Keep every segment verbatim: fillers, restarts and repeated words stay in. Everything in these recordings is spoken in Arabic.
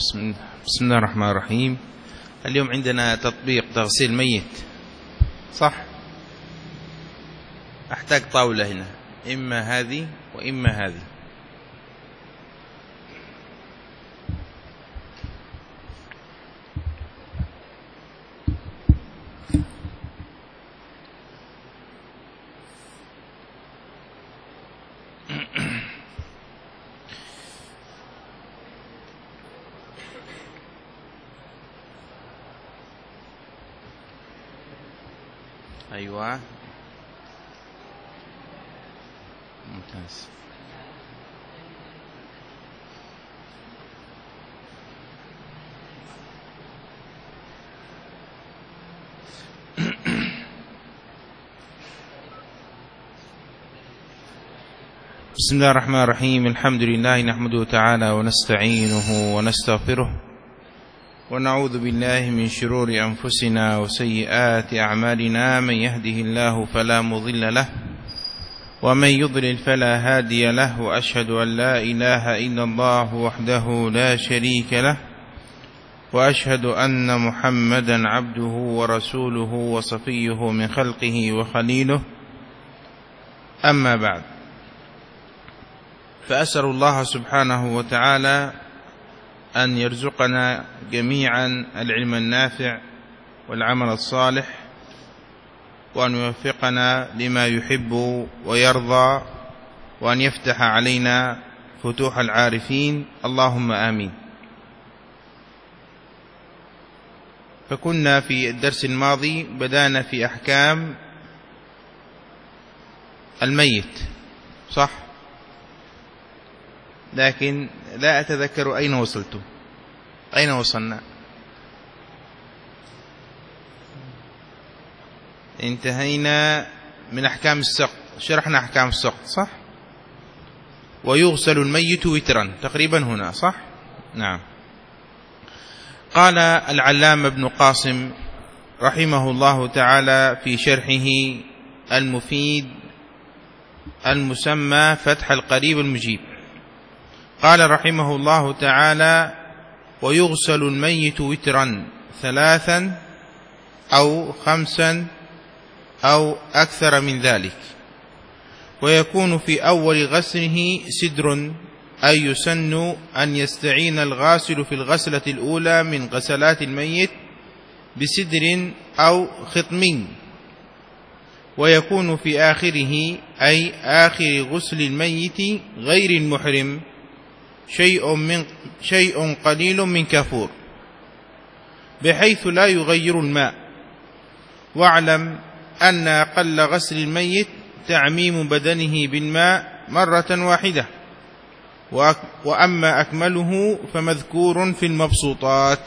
بسم الله الرحمن الرحيم. اليوم عندنا تطبيق تغسيل ميت، صح؟ أحتاج طاولة هنا، إما هذه وإما هذه. أيوة ممتاز. بسم الله الرحمن الرحيم. الحمد لله نحمده تعالى ونستعينه ونستغفره ونعوذ بالله من شرور أنفسنا وسيئات أعمالنا. من يهده الله فلا مضل له ومن يضلل فلا هادي له، وأشهد أن لا إله إلا الله وحده لا شريك له، وأشهد أن محمدا عبده ورسوله وصفيه من خلقه وخليله. أما بعد، فأسأل الله سبحانه وتعالى أن يرزقنا جميعا العلم النافع والعمل الصالح، وأن يوفقنا لما يحب ويرضى، وأن يفتح علينا فتوح العارفين، اللهم آمين. فكنا في الدرس الماضي بدأنا في أحكام الميت، صح؟ لكن لا أتذكر أين وصلت، أين وصلنا؟ انتهينا من أحكام السقط، شرحنا أحكام السقط، صح؟ ويغسل الميت وترا، تقريبا هنا، صح؟ نعم. قال العلامة ابن قاسم رحمه الله تعالى في شرحه المفيد المسمى فتح القريب المجيب، قال رحمه الله تعالى: ويغسل الميت وترا ثلاثا أو خمسا أو أكثر من ذلك، ويكون في أول غسله سدر، أي يسن أن يستعين الغاسل في الغسلة الأولى من غسلات الميت بسدر أو خطم، ويكون في آخره أي آخر غسل الميت غير المحرم شيء من شيء قليل من كافور، بحيث لا يغير الماء. واعلم أن أقل غسل الميت تعميم بدنه بالماء مرة واحدة، وأما أكمله فمذكور في المبسوطات.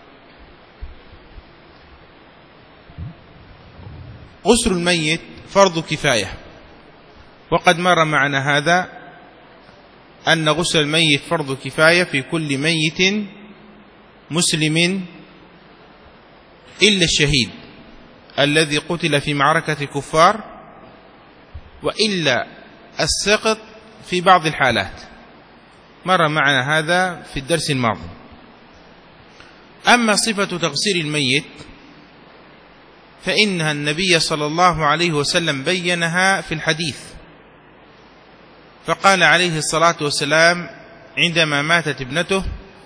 غسل الميت فرض كفاية، وقد مر معنا هذا أن غسل الميت فرض كفاية في كل ميت مسلم إلا الشهيد الذي قتل في معركة الكفار، وإلا السقط في بعض الحالات، مر معنا هذا في الدرس الماضي. أما صفة تغسيل الميت فإنها النبي صلى الله عليه وسلم بينها في الحديث، فقال عليه الصلاة والسلام عندما ماتت ابنته،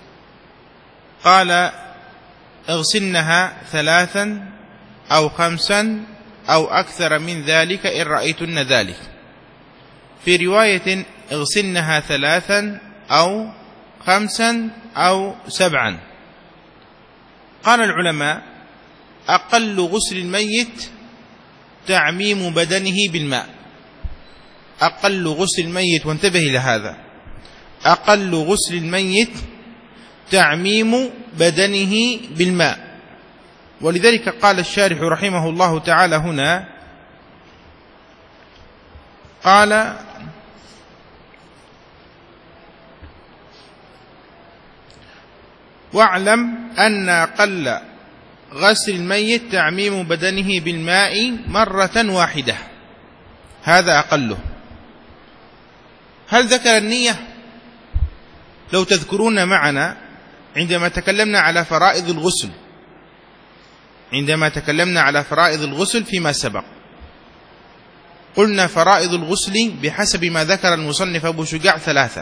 قال: اغسلنها ثلاثا أو خمسا أو أكثر من ذلك إن رأيتن ذلك. في رواية: اغسلنها ثلاثا أو خمسا أو سبعا. قال العلماء: أقل غسل الميت تعميم بدنه بالماء. أقل غسل الميت، وانتبه إلى هذا، أقل غسل الميت تعميم بدنه بالماء. ولذلك قال الشارح رحمه الله تعالى هنا، قال: واعلم أن أقل غسل الميت تعميم بدنه بالماء مرة واحدة، هذا أقله. هل ذكر النية؟ لو تذكرون معنا عندما تكلمنا على فرائض الغسل عندما تكلمنا على فرائض الغسل فيما سبق، قلنا فرائض الغسل بحسب ما ذكر المصنف أبو شجاع ثلاثة: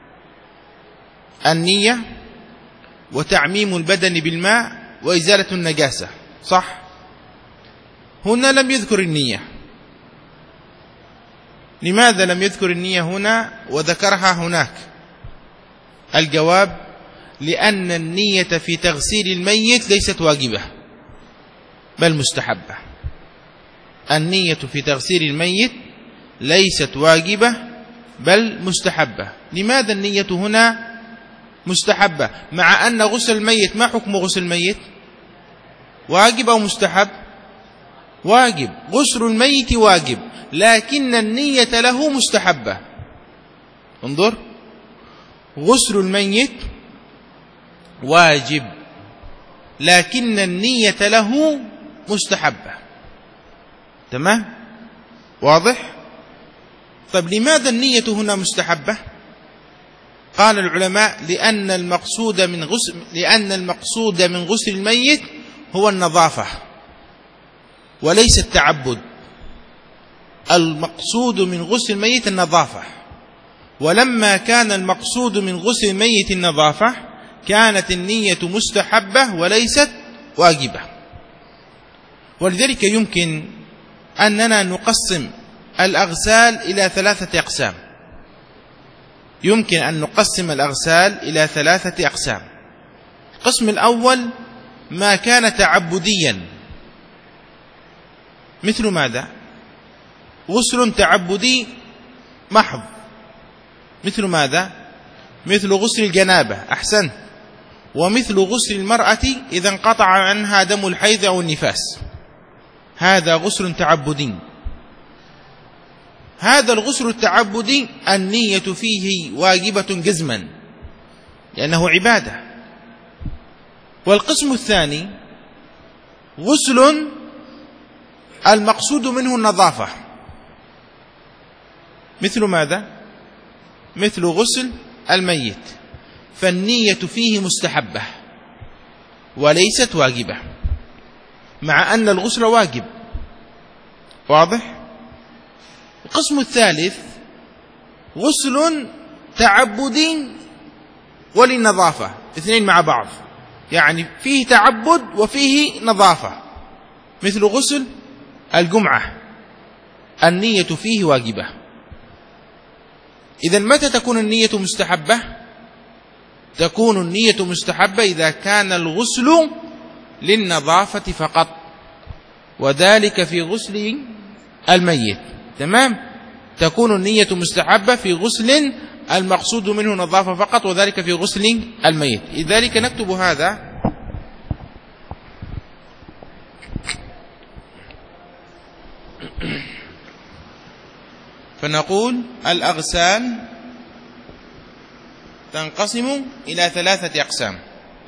النية، وتعميم البدن بالماء، وإزالة النجاسة. صح؟ هنا لم يذكر النية. لماذا لم يذكر النية هنا وذكرها هناك؟ الجواب: لأن النية في تغسيل الميت ليست واجبة بل مستحبة. النية في تغسيل الميت ليست واجبة بل مستحبة. لماذا النية هنا مستحبة مع أن غسل الميت ما حكم غسل الميت؟ واجب أو مستحب؟ واجب. غسل الميت واجب، لكن النية له مستحبة. انظر، غسل الميت واجب لكن النية له مستحبة. تمام؟ واضح؟ طيب لماذا النية هنا مستحبة؟ قال العلماء: لأن المقصود من غسل لأن المقصود من غسل الميت هو النظافة وليس التعبد. المقصود من غسل الميت النظافة، ولما كان المقصود من غسل الميت النظافة كانت النية مستحبة وليست واجبة. ولذلك يمكن أننا نقسم الأغسال إلى ثلاثة أقسام. يمكن أن نقسم الأغسال إلى ثلاثة أقسام. القسم الأول ما كان تعبديا، مثل ماذا؟ غسل تعبدي محض، مثل ماذا؟ مثل غسل الجنابة. أحسنت. ومثل غسل المرأة إذا انقطع عنها دم الحيض أو النفاس، هذا غسل تعبدي. هذا الغسل التعبدي النية فيه واجبة جزما لأنه عبادة. والقسم الثاني غسل المقصود منه النظافة، مثل ماذا؟ مثل غسل الميت، فالنية فيه مستحبة وليست واجبة مع أن الغسل واجب. واضح؟ القسم الثالث غسل تعبدي وللنظافة، اثنين مع بعض، يعني فيه تعبد وفيه نظافة، مثل غسل الجمعة، النية فيه واجبة. إذن متى تكون النية مستحبة؟ تكون النية مستحبة إذا كان الغسل للنظافة فقط، وذلك في غسل الميت. تمام؟ تكون النية مستحبة في غسل المقصود منه نظافة فقط، وذلك في غسل الميت. لذلك نكتب هذا: فنقول الأغسال تنقسم إلى ثلاثة أقسام.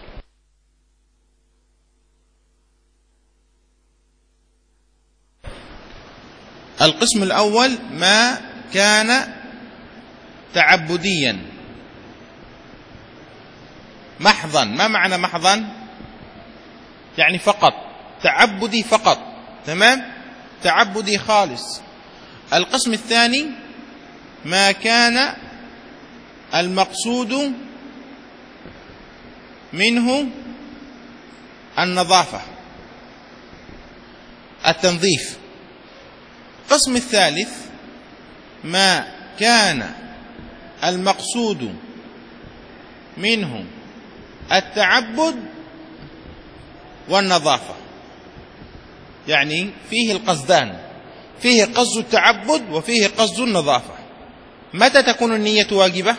القسم الأول ما كان تعبديا محضا. ما معنى محضا؟ يعني فقط، تعبدي فقط. تمام؟ تعبدي خالص. القسم الثاني ما كان المقصود منه النظافة، التنظيف. القسم الثالث ما كان المقصود منه التعبد والنظافة، يعني فيه القصدان، فيه قصد التعبد وفيه قصد النظافة. متى تكون النية واجبة؟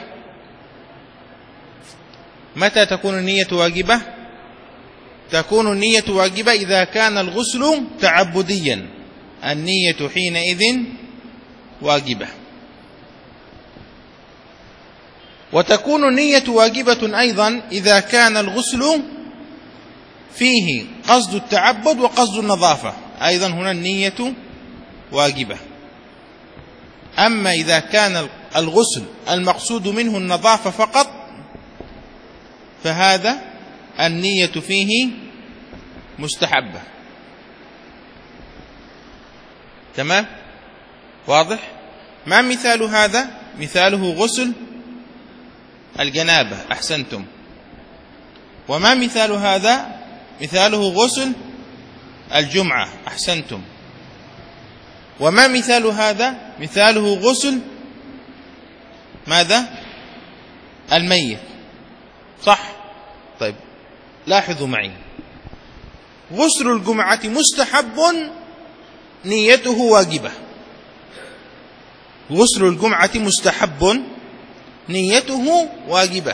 متى تكون النية واجبة؟ تكون النية واجبة إذا كان الغسل تعبديا، النية حينئذ واجبة. وتكون النية واجبة أيضا إذا كان الغسل فيه قصد التعبد وقصد النظافة، أيضا هنا النية واجبة. أما إذا كان الغسل المقصود منه النظافة فقط فهذا النية فيه مستحبة. تمام؟ واضح؟ ما مثال هذا؟ مثاله غسل الجنابة. أحسنتم. وما مثال هذا؟ مثاله غسل الجمعة. أحسنتم. وما مثال هذا؟ مثاله غسل ماذا؟ الميت. صح؟ طيب لاحظوا معي، غسل الجمعة مستحب نيته واجبة. غسل الجمعة مستحب نيته واجبة،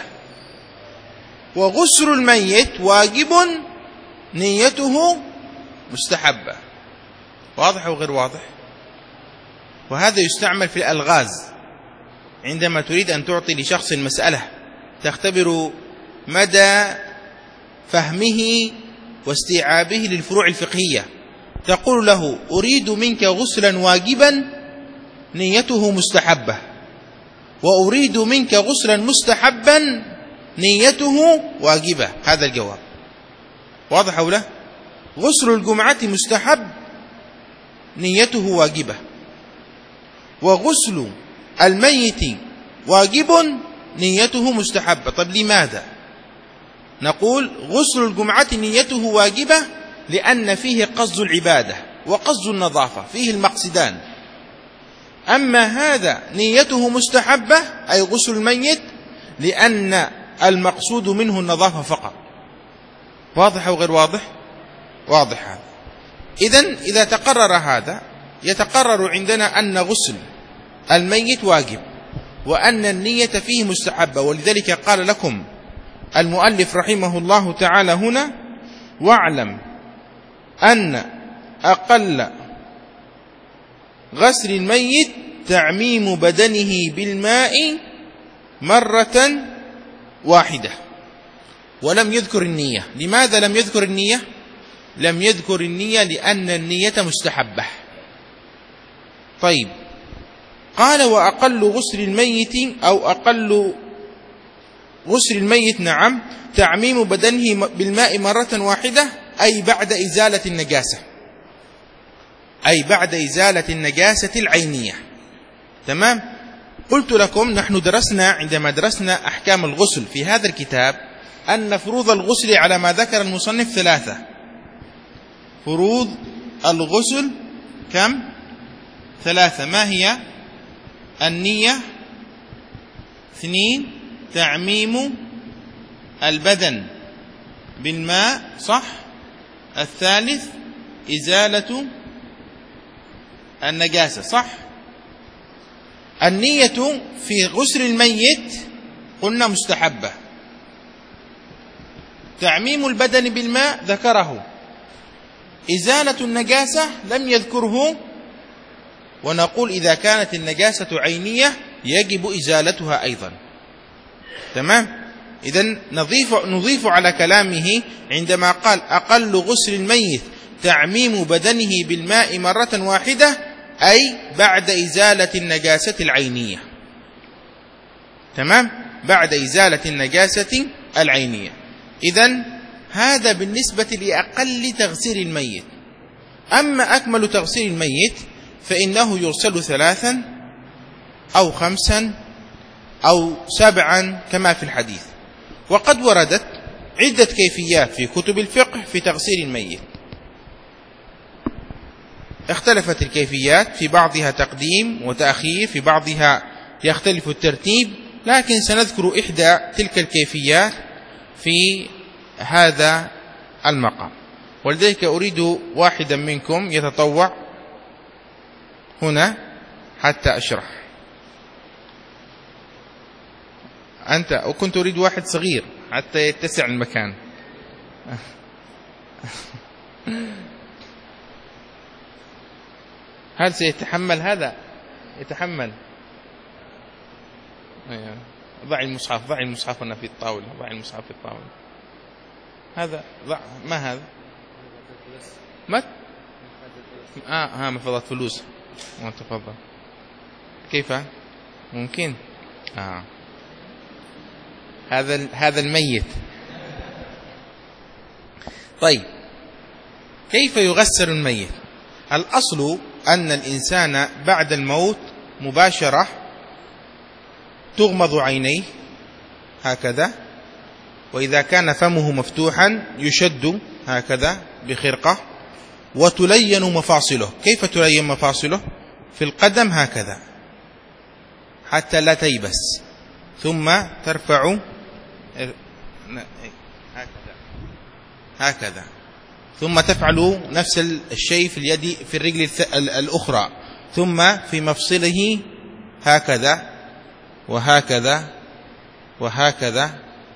وغسل الميت واجب نيته مستحبة. واضح أو غير واضح؟ وهذا يستعمل في الألغاز عندما تريد أن تعطي لشخص مسألة تختبر مدى فهمه واستيعابه للفروع الفقهية، تقول له أريد منك غسلا واجبا نيته مستحبة، وأريد منك غسلا مستحبا نيته واجبة. هذا الجواب. واضح أو لا؟ غسل الجمعة مستحب نيته واجبة، وغسل الميت واجب نيته مستحبة. طب لماذا؟ نقول غسل الجمعة نيته واجبة لأن فيه قصد العبادة وقصد النظافة، فيه المقصدان. أما هذا نيته مستحبة أي غسل الميت لأن المقصود منه النظافة فقط. واضح أو غير واضح؟ واضح هذا. إذن إذا تقرر هذا يتقرر عندنا أن غسل الميت واجب وأن النية فيه مستحبة. ولذلك قال لكم المؤلف رحمه الله تعالى هنا: واعلم أن أقل غسل الميت تعميم بدنه بالماء مرة واحدة. ولم يذكر النية. لماذا لم يذكر النية؟ لم يذكر النية لأن النية مستحبة. طيب، قال وأقل غسل الميت أو أقل غسل الميت نعم تعميم بدنه بالماء مرة واحدة أي بعد إزالة النجاسة، أي بعد إزالة النجاسة العينية. تمام؟ قلت لكم نحن درسنا عندما درسنا أحكام الغسل في هذا الكتاب أن فروض الغسل على ما ذكر المصنف ثلاثة. فروض الغسل كم؟ ثلاثة. ما هي؟ النية، اثنين تعميم البدن بالماء، صح؟ الثالث إزالة النجاسة، صح؟ النية في غسل الميت قلنا مستحبة. تعميم البدن بالماء ذكره. إزالة النجاسة لم يذكره، ونقول إذا كانت النجاسة عينية يجب إزالتها أيضا. تمام؟ إذن نضيف, نضيف على كلامه عندما قال أقل غسل الميت تعميم بدنه بالماء مرة واحدة أي بعد إزالة النجاسة العينية. تمام؟ بعد إزالة النجاسة العينية. إذن هذا بالنسبة لأقل تغسيل الميت. أما أكمل تغسيل الميت فإنه يرسل ثلاثا أو خمسا أو سبعا كما في الحديث. وقد وردت عدة كيفيات في كتب الفقه في تغسيل الميت، اختلفت الكيفيات، في بعضها تقديم وتأخير، في بعضها يختلف الترتيب، لكن سنذكر إحدى تلك الكيفيات في هذا المقام. ولذلك أريد واحدا منكم يتطوع هنا حتى أشرح. أنت، وكنت أريد واحد صغير حتى يتسع المكان. هل سيتحمل هذا؟ يتحمل. ضع المصحف، ضع المصحف هنا في الطاولة، ضع المصحف في الطاولة. هذا ضع. ما هذا؟ مت؟ آه ها محفظة فلوس. تفضل. كيف؟ ممكن. آه. هذا هذا الميت. طيب، كيف يغسل الميت؟ الأصل أن الإنسان بعد الموت مباشرة تغمض عينيه هكذا، وإذا كان فمه مفتوحا يشد هكذا بخرقة، وتلين مفاصله. كيف تلين مفاصله؟ في القدم هكذا حتى لا تيبس، ثم ترفع هكذا هكذا، ثم تفعل نفس الشيء في اليد في الرجل الأخرى، ثم في مفصله هكذا وهكذا وهكذا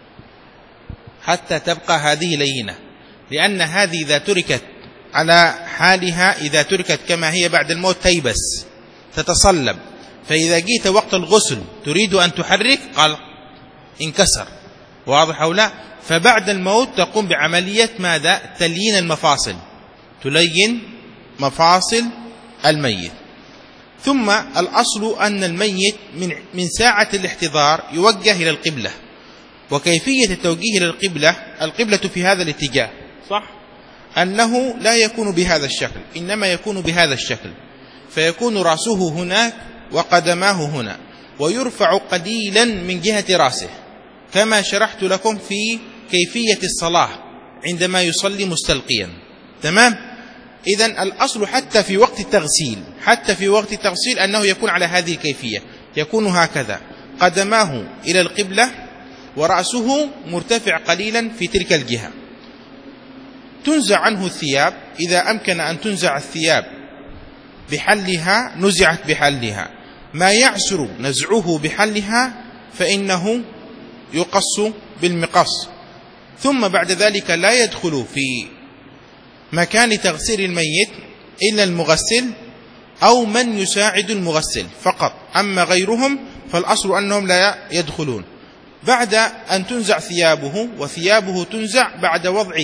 حتى تبقى هذه لينة، لأن هذه إذا تركت على حالها، إذا تركت كما هي بعد الموت تيبس تتصلب، فإذا جيت وقت الغسل تريد أن تحرك قال انكسر. واضح أو لا؟ فبعد الموت تقوم بعملية ماذا؟ تليين المفاصل، تلين مفاصل الميت. ثم الأصل أن الميت من من ساعة الاحتضار يوجه إلى القبلة. وكيفية التوجيه إلى القبلة، القبلة في هذا الاتجاه، صح؟ أنه لا يكون بهذا الشكل، إنما يكون بهذا الشكل، فيكون رأسه هناك وقدماه هنا، ويرفع قليلا من جهة رأسه كما شرحت لكم في كيفية الصلاة عندما يصلي مستلقيا. تمام؟ إذن الأصل حتى في وقت التغسيل حتى في وقت التغسيل أنه يكون على هذه الكيفية، يكون هكذا، قدماه إلى القبلة ورأسه مرتفع قليلا في تلك الجهة. تنزع عنه الثياب، إذا أمكن أن تنزع الثياب بحلها نزعت بحلها، ما يعسر نزعه بحلها فإنه يقص بالمقص. ثم بعد ذلك لا يدخل في مكان تغسيل الميت إلا المغسل أو من يساعد المغسل فقط، أما غيرهم فالأصل أنهم لا يدخلون. بعد أن تنزع ثيابه، وثيابه تنزع بعد وضع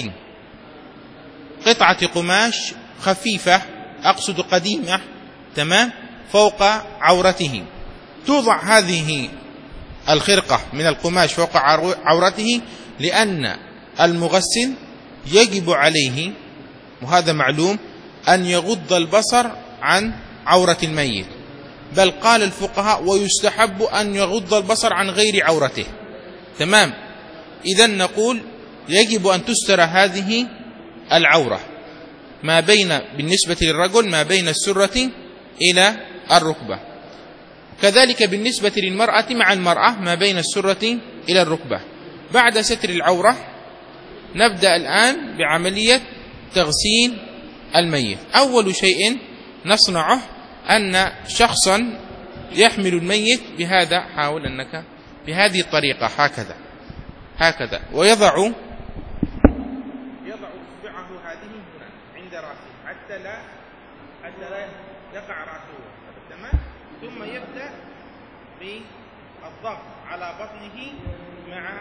قطعة قماش خفيفة، أقصد قديمة، تمام، فوق عورته، توضع هذه الخرقة من القماش فوق عورته، لأن المغسل يجب عليه، وهذا معلوم، أن يغض البصر عن عورة الميت، بل قال الفقهاء ويستحب أن يغض البصر عن غير عورته. تمام؟ إذن نقول يجب أن تستر هذه العورة ما بين، بالنسبة للرجل، ما بين السرة إلى الركبة، كذلك بالنسبة للمرأة مع المرأة ما بين السرة إلى الركبة. بعد ستر العورة نبدأ الآن بعملية تغسيل الميت. أول شيء نصنعه أن شخصا يحمل الميت بهذا، حاول أنك بهذه الطريقة هكذا هكذا، ويضع يضع إصبعه هذه هنا عند رأسه حتى لا حتى لا يقع رأسه. تمام؟ ثم يبدأ بالضغط على بطنه مع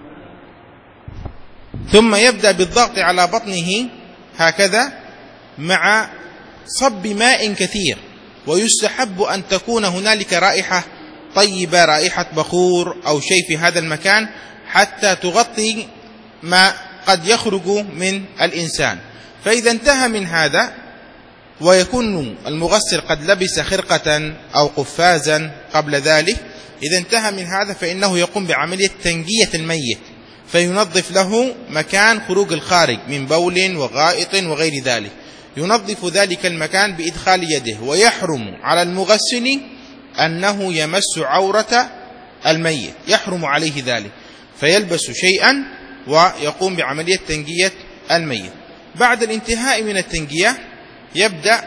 ثم يبدأ بالضغط على بطنه هكذا مع صب ماء كثير، ويستحب أن تكون هنالك رائحة طيبة، رائحة بخور أو شيء في هذا المكان حتى تغطي ما قد يخرج من الإنسان. فإذا انتهى من هذا ويكون المغسل قد لبس خرقة أو قفازا قبل ذلك، إذا انتهى من هذا فإنه يقوم بعملية تنقية الميت، فينظف له مكان خروج الخارج من بول وغائط وغير ذلك، ينظف ذلك المكان بإدخال يده. ويحرم على المغسل أنه يمس عورة الميت، يحرم عليه ذلك، فيلبس شيئا ويقوم بعملية تنقية الميت. بعد الانتهاء من التنقية يبدأ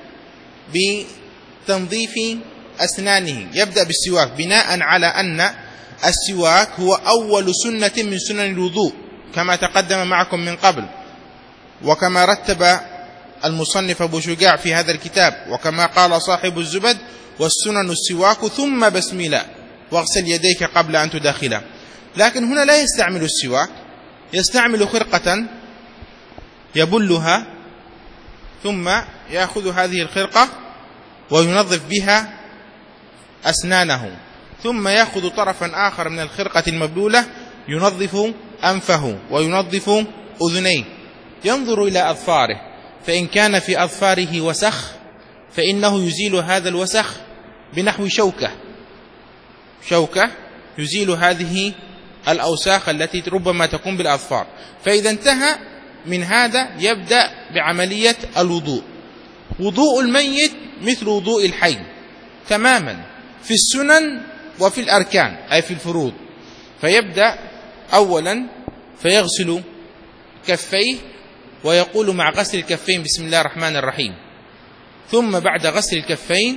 بتنظيف أسنانه، يبدأ بالسواك، بناء على أن السواك هو أول سنة من سنن الوضوء كما تقدم معكم من قبل، وكما رتب المصنف أبو شجاع في هذا الكتاب، وكما قال صاحب الزبد: والسنن السواك ثم بسملة واغسل يديك قبل أن تداخله. لكن هنا لا يستعمل السواك، يستعمل خرقة يبلها، ثم يأخذ هذه الخرقة وينظف بها أسنانه، ثم يأخذ طرفا آخر من الخرقة المبلولة ينظف أنفه وينظف أذنيه. ينظر إلى أظفاره، فإن كان في أظفاره وسخ فإنه يزيل هذا الوسخ بنحو شوكة شوكة يزيل هذه الأوساخ التي ربما تكون بالأظفار. فإذا انتهى من هذا يبدأ بعملية الوضوء. وضوء الميت مثل وضوء الحي تماما في السنن وفي الأركان أي في الفروض. فيبدأ أولا فيغسل كفيه ويقول مع غسل الكفين بسم الله الرحمن الرحيم، ثم بعد غسل الكفين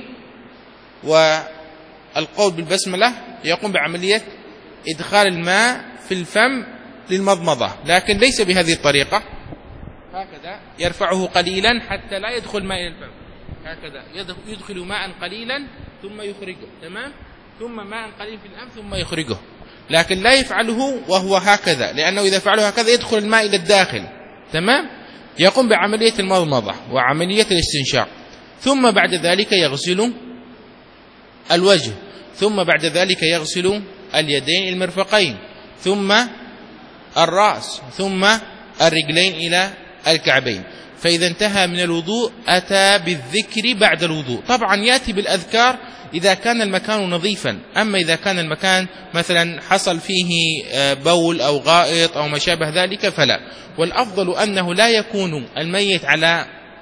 والقول بالبسملة يقوم بعملية إدخال الماء في الفم للمضمضة، لكن ليس بهذه الطريقة، هكذا يرفعه قليلا حتى لا يدخل ماء إلى الفم، هكذا يدخل ماء قليلا ثم يخرجه، تمام، ثم ماء قليل في الأنف ثم يخرجه، لكن لا يفعله وهو هكذا، لأنه إذا فعله هكذا يدخل الماء إلى الداخل، تمام. يقوم بعملية المضمضة وعملية الاستنشاق، ثم بعد ذلك يغسل الوجه، ثم بعد ذلك يغسل اليدين المرفقين، ثم الرأس، ثم الرجلين إلى الكعبين. فإذا انتهى من الوضوء أتى بالذكر بعد الوضوء. طبعا يأتي بالأذكار إذا كان المكان نظيفا، أما إذا كان المكان مثلا حصل فيه بول أو غائط أو ما شابه ذلك فلا. والأفضل أنه لا يكون الميت على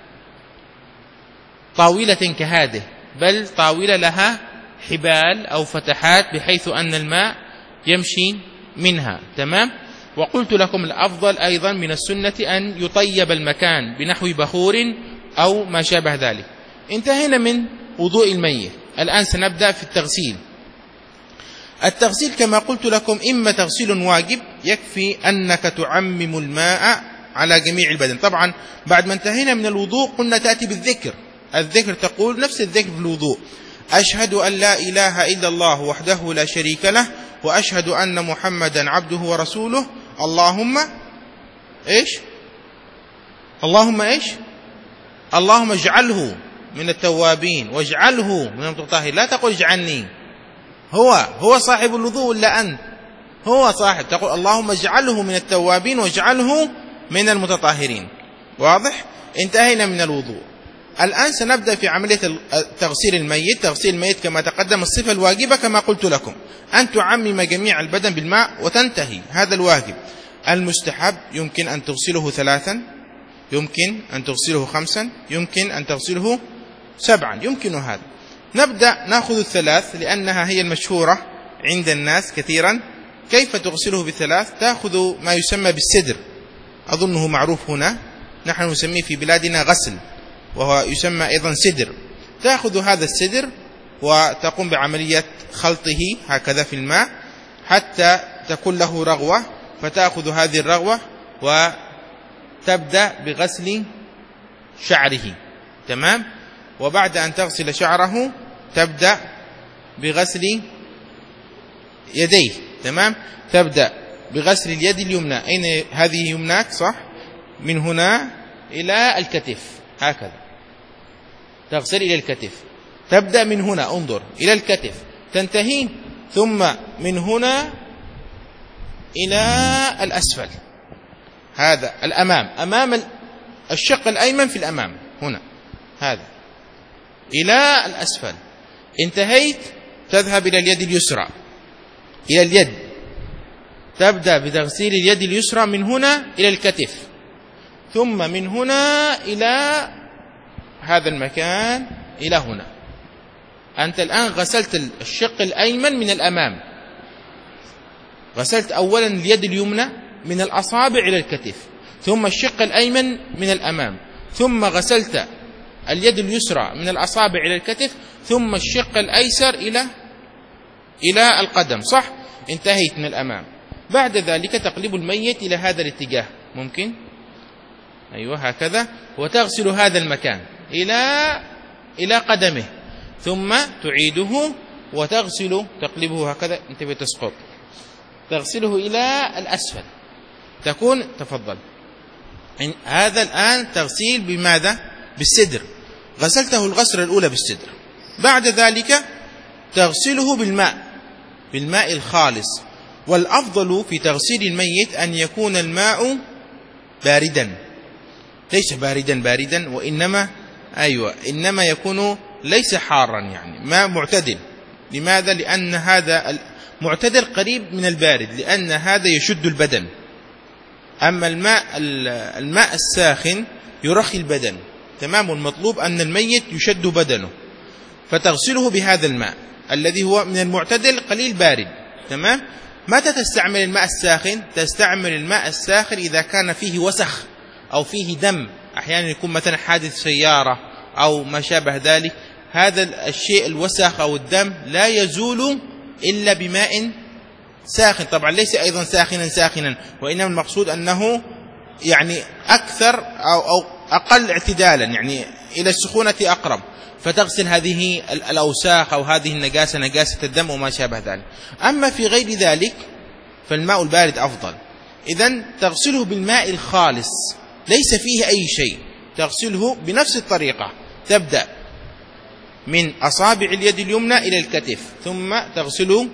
طاولة كهذه، بل طاولة لها حبال أو فتحات بحيث أن الماء يمشي منها، تمام. وقلت لكم الأفضل أيضا من السنة أن يطيب المكان بنحو بخور أو ما شابه ذلك. انتهينا من وضوء الميت، الآن سنبدأ في التغسيل. التغسيل كما قلت لكم إما تغسيل واجب يكفي أنك تعمم الماء على جميع البدن. طبعا بعد ما انتهينا من الوضوء قلنا تأتي بالذكر، الذكر تقول نفس الذكر في الوضوء: أشهد أن لا إله إلا الله وحده لا شريك له وأشهد أن محمدا عبده ورسوله اللهم إيش اللهم إيش اللهم اجعله من التوابين واجعله من المتطهرين. لا تقول اجعلني، هو هو صاحب الوضوء ولا أنت؟ هو صاحب، تقول اللهم اجعله من التوابين واجعله من المتطهرين. واضح؟ انتهينا من الوضوء. الآن سنبدأ في عملية تغسيل الميت. تغسيل الميت كما تقدم الصفة الواجبة كما قلت لكم أن تعمم جميع البدن بالماء وتنتهي، هذا الواجب. المستحب يمكن أن تغسله ثلاثا، يمكن أن تغسله خمسا، يمكن أن تغسله سبعا، يمكن هذا. نبدأ نأخذ الثلاث لأنها هي المشهورة عند الناس كثيرا. كيف تغسله بالثلاث؟ تأخذ ما يسمى بالسدر، أظنه معروف هنا، نحن نسميه في بلادنا غسل وهو يسمى أيضا سدر. تأخذ هذا السدر وتقوم بعملية خلطه هكذا في الماء حتى تكون له رغوة، فتأخذ هذه الرغوة وتبدأ بغسل شعره، تمام. وبعد أن تغسل شعره تبدأ بغسل يديه، تمام. تبدأ بغسل اليد اليمنى، أين هذه يمناك صح؟ من هنا إلى الكتف، هكذا تغسل إلى الكتف. تبدأ من هنا، انظر إلى الكتف تنتهي، ثم من هنا إلى الأسفل، هذا الأمام، أمام الشق الأيمن في الأمام هنا، هذا إلى الأسفل. انتهيت تذهب إلى اليد اليسرى، إلى اليد، تبدأ بتغسيل اليد اليسرى من هنا إلى الكتف، ثم من هنا إلى هذا المكان إلى هنا. أنت الآن غسلت الشق الأيمن من الأمام، غسلت أولا اليد اليمنى من الأصابع إلى الكتف، ثم الشق الأيمن من الأمام، ثم غسلت اليد اليسرى من الأصابع إلى الكتف، ثم الشق الأيسر إلى إلى القدم، صح؟ انتهيت من الأمام. بعد ذلك تقلب الميت إلى هذا الاتجاه، ممكن أيوة هكذا، وتغسل هذا المكان إلى إلى قدمه، ثم تعيده وتغسل، تقلبه هكذا، انتبه تسقط، تغسله إلى الأسفل، تكون تفضل. هذا الآن تغسيل بماذا؟ بالسدر، غسلته الغسلة الأولى بالسدر. بعد ذلك تغسله بالماء، بالماء الخالص. والأفضل في تغسيل الميت أن يكون الماء باردا، ليس باردا باردا، وإنما أيوة إنما يكون ليس حارا، يعني ماء معتدل. لماذا؟ لأن هذا معتدل قريب من البارد، لأن هذا يشد البدن. أما الماء الماء الساخن يرخي البدن، تمام. المطلوب أن الميت يشد بدنه، فتغسله بهذا الماء الذي هو من المعتدل قليل بارد، تمام. متى تستعمل الماء الساخن؟ تستعمل الماء الساخن إذا كان فيه وسخ أو فيه دم، أحيانا يكون مثلا حادث سيارة أو ما شابه ذلك. هذا الشيء الوسخ أو الدم لا يزول إلا بماء ساخن، طبعا ليس أيضا ساخنا ساخنا، وإنما المقصود أنه يعني أكثر أو, أو أقل اعتدالا، يعني إلى السخونة أقرب، فتغسل هذه الأوساخ أو هذه النجاسة، نجاسة الدم وما شابه ذلك. أما في غير ذلك فالماء البارد أفضل. إذن تغسله بالماء الخالص ليس فيه أي شيء، تغسله بنفس الطريقة، تبدأ من أصابع اليد اليمنى إلى الكتف، ثم تغسل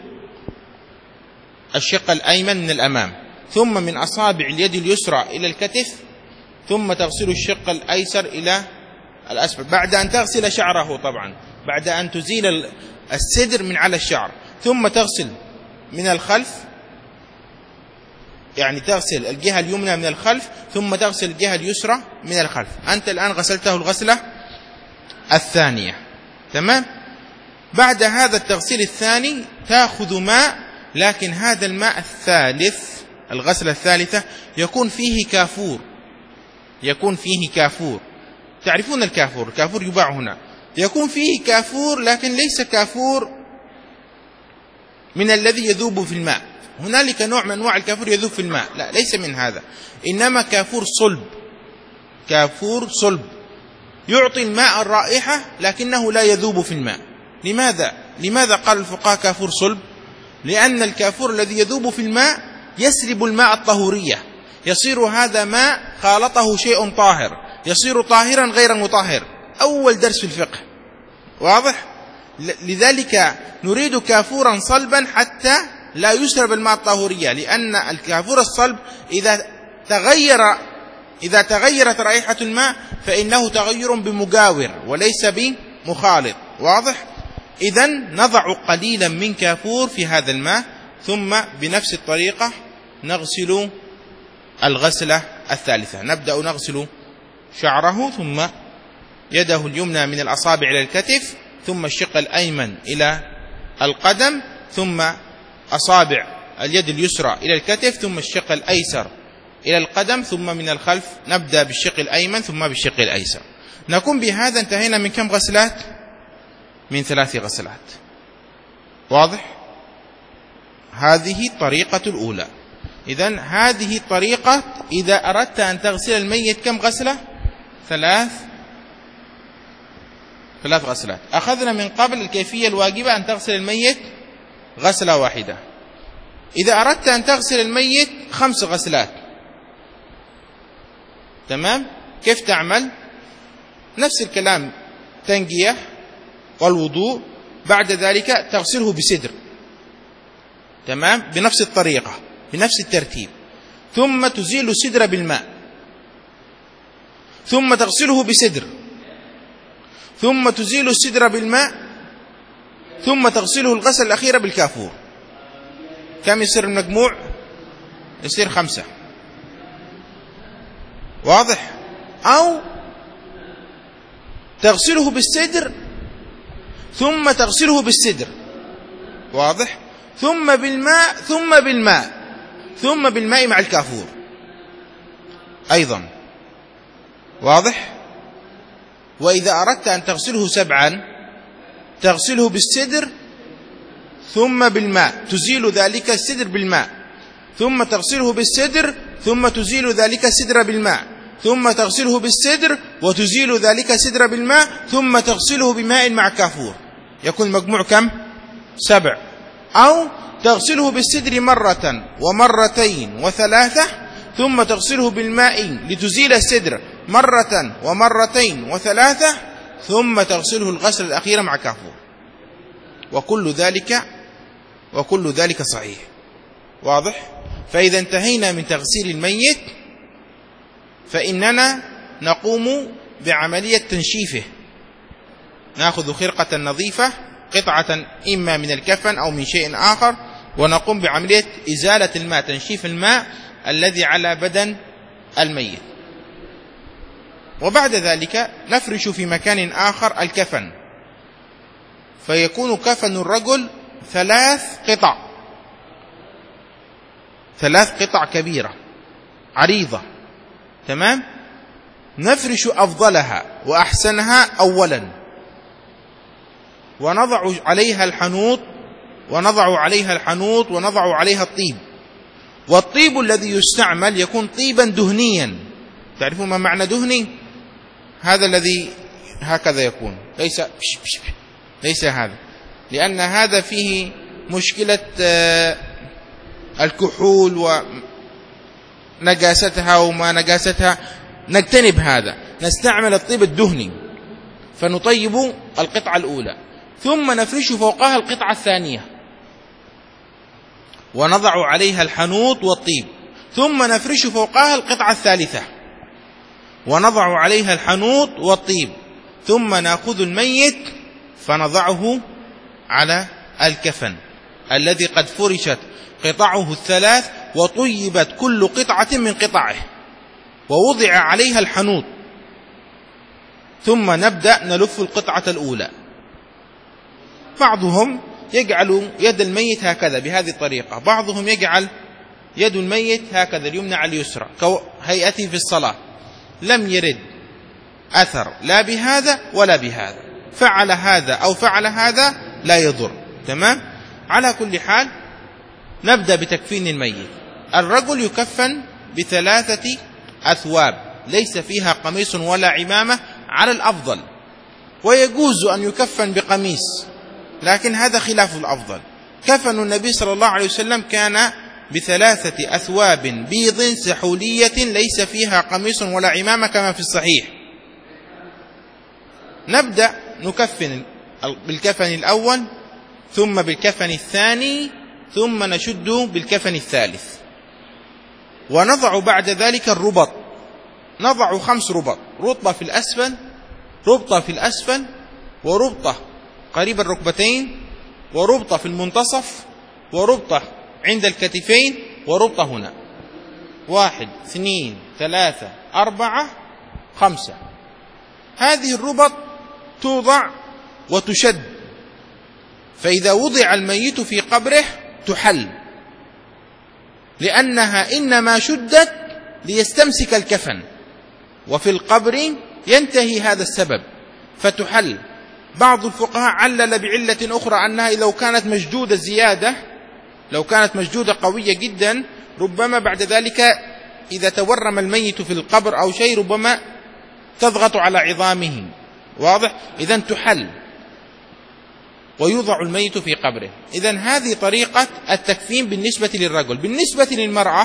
الشق الأيمن من الأمام، ثم من أصابع اليد اليسرى إلى الكتف، ثم تغسل الشق الأيسر إلى الأسفل، بعد أن تغسل شعره طبعا، بعد أن تزيل السدر من على الشعر، ثم تغسل من الخلف، يعني تغسل الجهة اليمنى من الخلف، ثم تغسل الجهة اليسرى من الخلف. أنت الآن غسلته الغسلة الثانية، تمام. بعد هذا التغسيل الثاني تأخذ ماء، لكن هذا الماء الثالث، الغسلة الثالثة، يكون فيه كافور، يكون فيه كافور. تعرفون الكافور، الكافور يباع هنا، يكون فيه كافور، لكن ليس كافور من الذي يذوب في الماء. هنالك نوع من أنواع الكافور يذوب في الماء، لا، ليس من هذا، إنما كافور صلب، كافور صلب يعطي الماء الرائحة لكنه لا يذوب في الماء. لماذا؟ لماذا قال الفقهاء كافور صلب؟ لأن الكافور الذي يذوب في الماء يسلب الماء الطهورية، يصير هذا ماء خالطه شيء طاهر، يصير طاهرا غير مطهر. أول درس في الفقه، واضح؟ لذلك نريد كافورا صلبا حتى لا يسلب الماء الطهورية، لأن الكافور الصلب إذا تغير إذا تغيرت رائحة الماء فإنه تغير بمجاور وليس بمخالط، واضح؟ إذن نضع قليلا من كافور في هذا الماء، ثم بنفس الطريقة نغسل الغسلة الثالثة. نبدأ نغسل شعره، ثم يده اليمنى من الأصابع إلى الكتف، ثم الشق الأيمن إلى القدم، ثم أصابع اليد اليسرى إلى الكتف، ثم الشق الأيسر إلى القدم، ثم من الخلف نبدأ بالشق الأيمن ثم بالشق الأيسر. نكون بهذا انتهينا من كم غسلات؟ من ثلاث غسلات، واضح؟ هذه الطريقة الأولى. إذن هذه الطريقة إذا أردت أن تغسل الميت كم غسلة؟ ثلاث ثلاث غسلات. أخذنا من قبل الكيفية الواجبة أن تغسل الميت غسلة واحدة. إذا أردت أن تغسل الميت خمس غسلات، تمام؟ كيف تعمل؟ نفس الكلام، تنقية والوضوء، بعد ذلك تغسله بسدر، تمام؟ بنفس الطريقة، بنفس الترتيب، ثم تزيل السدر بالماء، ثم تغسله بسدر، ثم تزيل السدر بالماء، ثم تغسله الغسل الأخيرة بالكافور. كم يصير المجموع؟ يصير خمسة، واضح؟ أو تغسله بالسدر ثم تغسله بالسدر، واضح؟ ثم بالماء ثم بالماء ثم بالماء مع الكافور أيضا، واضح؟ وإذا أردت أن تغسله سبعا تغسله بالسدر ثم بالماء، تزيل ذلك السدر بالماء، ثم تغسله بالسدر ثم تزيل ذلك السدر بالماء، ثم تغسله بالسدر وتزيل ذلك السدر بالماء، ثم تغسله بماء مع كافور. يكون المجموع كم؟ سبع. أو تغسله بالسدر مرة ومرتين وثلاثة، ثم تغسله بالماء لتزيل السدر مرة ومرتين وثلاثة، ثم تغسله الغسل الأخير مع كافور. وكل ذلك وكل ذلك صحيح، واضح؟ فإذا انتهينا من تغسيل الميت فإننا نقوم بعملية تنشيفه، نأخذ خرقة نظيفة قطعة إما من الكفن أو من شيء آخر، ونقوم بعملية إزالة الماء، تنشيف الماء الذي على بدن الميت. وبعد ذلك نفرش في مكان آخر الكفن، فيكون كفن الرجل ثلاث قطع، ثلاث قطع كبيرة عريضة، تمام. نفرش أفضلها وأحسنها أولا، ونضع عليها الحنوط ونضع عليها الحنوط ونضع عليها الطيب. والطيب الذي يستعمل يكون طيبا دهنيا. تعرفون ما معنى دهني؟ هذا الذي هكذا يكون، ليس ليس هذا، لأن هذا فيه مشكلة الكحول ونجاستها وما نجاستها، نجتنب هذا، نستعمل الطيب الدهني، فنطيب القطعة الأولى، ثم نفرش فوقها القطعة الثانية ونضع عليها الحنوط والطيب، ثم نفرش فوقها القطعة الثالثة ونضع عليها الحنوط والطيب، ثم نأخذ الميت فنضعه على الكفن الذي قد فرشت قطعه الثلاث وطيبت كل قطعة من قطعه ووضع عليها الحنوط، ثم نبدأ نلف القطعة الأولى. بعضهم يجعل يد الميت هكذا بهذه الطريقة، بعضهم يجعل يد الميت هكذا اليمنى على اليسرى كهيئته في الصلاة. لم يرد أثر لا بهذا ولا بهذا، فعل هذا أو فعل هذا لا يضر، تمام. على كل حال نبدأ بتكفين الميت. الرجل يكفن بثلاثة أثواب ليس فيها قميص ولا عمامة على الأفضل، ويجوز أن يكفن بقميص، لكن هذا خلاف الأفضل. كفن النبي صلى الله عليه وسلم كان بثلاثة أثواب بيض سحولية ليس فيها قميص ولا عمامة كما في الصحيح. نبدأ نكفن بالكفن الأول، ثم بالكفن الثاني، ثم نشد بالكفن الثالث، ونضع بعد ذلك الربط. نضع خمس ربط، ربطة في الأسفل، ربطة في الأسفل، وربطة قريب الركبتين، وربطة في المنتصف، وربطة عند الكتفين، وربطة هنا. واحد اثنين ثلاثة أربعة خمسة. هذه الربط توضع وتشد، فإذا وضع الميت في قبره تحل، لأنها إنما شدت ليستمسك الكفن، وفي القبر ينتهي هذا السبب فتحل. بعض الفقهاء علل بعلة أخرى أنها لو كانت مشدودة زيادة، لو كانت مشدودة قوية جدا، ربما بعد ذلك إذا تورم الميت في القبر أو شيء ربما تضغط على عظامه، واضح؟ إذن تحل ويوضع الميت في قبره. إذن هذه طريقة التكفين بالنسبة للرجل. بالنسبة للمرأة،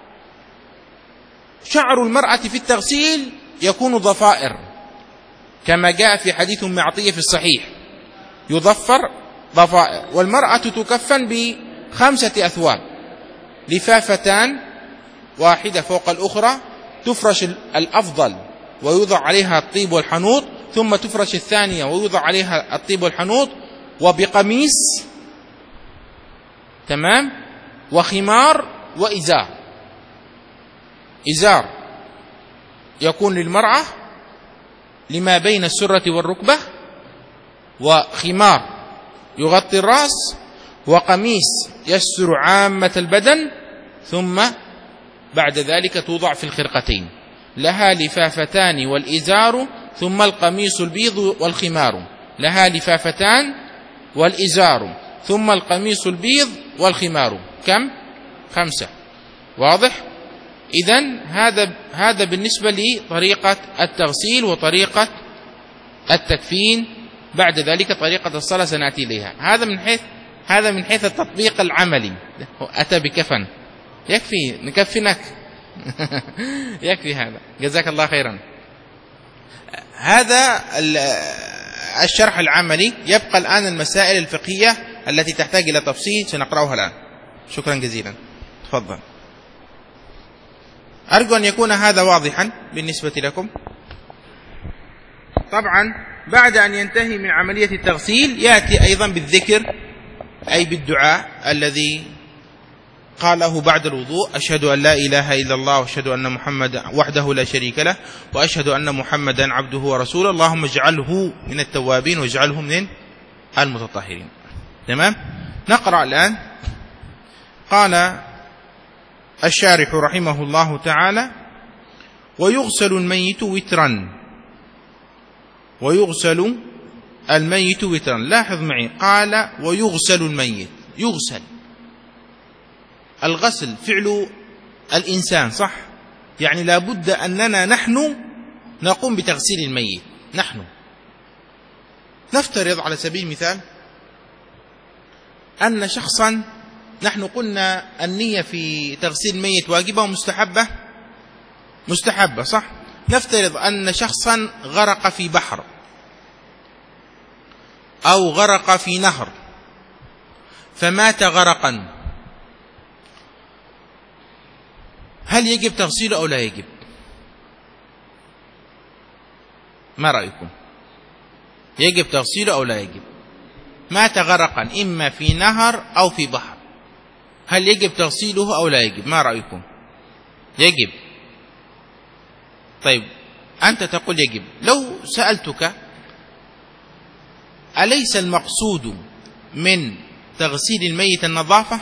شعر المرأة في التغسيل يكون ضفائر كما جاء في حديث أم عطية في الصحيح، يضفر ضفائر. والمرأة تكفن بخمسة أثواب، لفافتان واحدة فوق الأخرى، تفرش الأفضل ويوضع عليها الطيب والحنوط، ثم تفرش الثانية ويوضع عليها الطيب والحنوط، وبقميص، تمام، وخمار وإزار. إزار يكون للمرأة لما بين السرة والركبة، وخمار يغطي الرأس، وقميص يستر عامة البدن، ثم بعد ذلك توضع في الخرقتين، لها لفافتان والإزار، ثم القميص البيض والخمار، لها لفافتان والإزار، ثم القميص البيض والخمار. كم؟ خمسة، واضح؟ إذن هذا هذا بالنسبة لطريقة التغسيل وطريقة التكفين. بعد ذلك طريقة الصلاة سنأتي إليها. هذا من حيث هذا من حيث التطبيق العملي. أتى بكفن، يكفي نكفنك يكفي هذا. جزاك الله خيرا. هذا الشرح العملي. يبقى الآن المسائل الفقهية التي تحتاج إلى تفصيل سنقرأها الآن. شكرا جزيلا. تفضل. أرجو أن يكون هذا واضحا بالنسبة لكم. طبعا بعد أن ينتهي من عملية التغسيل يأتي أيضا بالذكر أي بالدعاء الذي قاله بعد الوضوء: أشهد أن لا إله إلا الله وأشهد أن محمدا وحده لا شريك له وأشهد أن محمدا عبده ورسوله اللهم اجعله من التوابين واجعله من المتطهرين. تمام. نقرأ الآن. قال الشارح رحمه الله تعالى: ويغسل الميت وترا ويغسل الميت وترا. لاحظ معي، قال ويغسل الميت. يغسل، الغسل فعل الإنسان، صح؟ يعني لابد أننا نحن نقوم بتغسيل الميت. نحن نفترض على سبيل المثال أن شخصا، نحن قلنا النية في تغسيل الميت واجبة ومستحبة. مستحبة، صح؟ نفترض أن شخصا غرق في بحر أو غرق في نهر فمات غرقا، هل يجب تغسيله أو لا يجب؟ ما رأيكم؟ يجب تغسيله أو لا يجب؟ مات غرقا إما في نهر أو في بحر، هل يجب تغسيله أو لا يجب؟ ما رأيكم؟ يجب. طيب أنت تقول يجب. لو سألتك: أليس المقصود من تغسيل الميت النظافة؟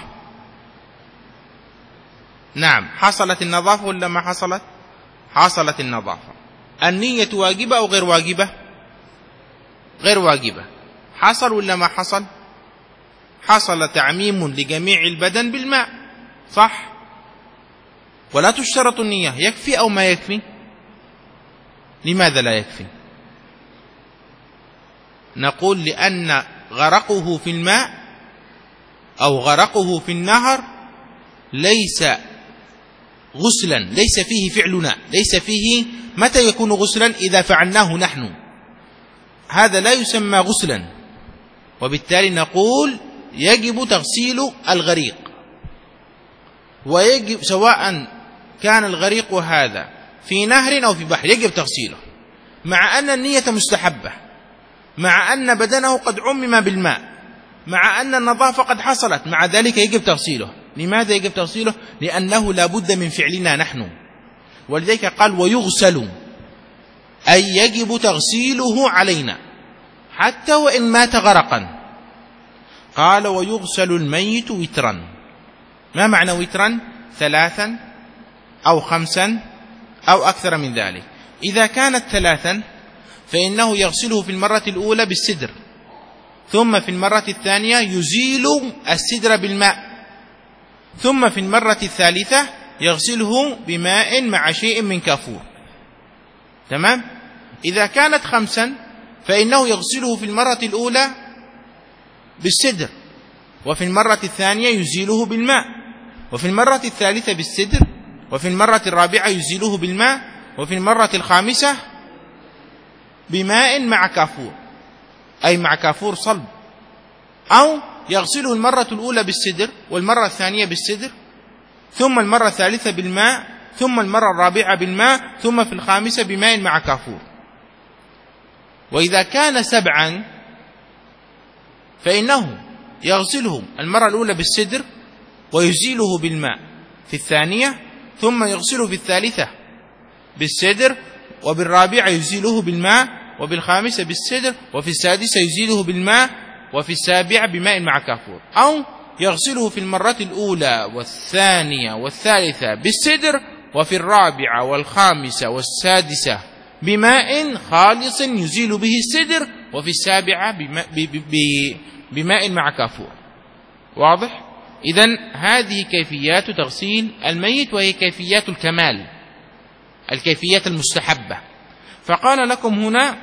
نعم. حصلت النظافة ولا ما حصلت؟ حصلت النظافة. النية واجبة أو غير واجبة؟ غير واجبة. حصل ولا ما حصل؟ حصل تعميم لجميع البدن بالماء، صح؟ ولا تشترط النية. يكفي أو ما يكفي؟ لماذا لا يكفي؟ نقول لأن غرقه في الماء أو غرقه في النهر ليس غسلا، ليس فيه فعلنا، ليس فيه. متى يكون غسلا؟ إذا فعلناه نحن، هذا لا يسمى غسلا، وبالتالي نقول يجب تغسيل الغريق. ويجب سواء كان الغريق هذا في نهر أو في بحر يجب تغسيله، مع أن النية مستحبة، مع أن بدنه قد عمم بالماء، مع أن النظافة قد حصلت، مع ذلك يجب تغسيله. لماذا يجب تغسيله؟ لأنه لا بد من فعلنا نحن. ولذلك قال ويغسل، أي يجب تغسيله علينا حتى وإن مات غرقا. قال ويغسل الميت وترا. ما معنى وترا؟ ثلاثا أو خمسا أو أكثر من ذلك. إذا كانت ثلاثا فإنه يغسله في المرة الأولى بالسدر، ثم في المرة الثانية يزيل السدر بالماء، ثم في المرة الثالثة يغسله بماء مع شيء من كافور. تمام؟ إذا كانت خمسا فإنه يغسله في المرة الأولى بالسدر، وفي المرة الثانية يزيله بالماء، وفي المرة الثالثة بالسدر، وفي المرة الرابعة يزيله بالماء، وفي المرة الخامسة بماء مع كافور، أي مع كافور صلب. أو يغسله المرة الأولى بالسدر، والمرة الثانية بالسدر، ثم المرة الثالثة بالماء، ثم المرة الرابعة بالماء، ثم في الخامسة بماء مع كافور. وإذا كان سبعا فإنه يغسله المرة الأولى بالسدر ويزيله بالماء في الثانية، ثم يغسله في الثالثة بالسدر، وبالرابعة يزيله بالماء، وبالخامسة بالسدر، وفي السادسة يزيله بالماء، وفي السابعة بماء مع كافور. أو يغسله في المرة الأولى والثانية والثالثة بالسدر، وفي الرابعة والخامسة والسادسة بماء خالص يزيل به السدر، وفي السابعة بماء, بماء مع كافور. واضح؟ إذن هذه كيفيات تغسيل الميت، وهي كيفيات الكمال، الكيفيات المستحبة. فقال لكم هنا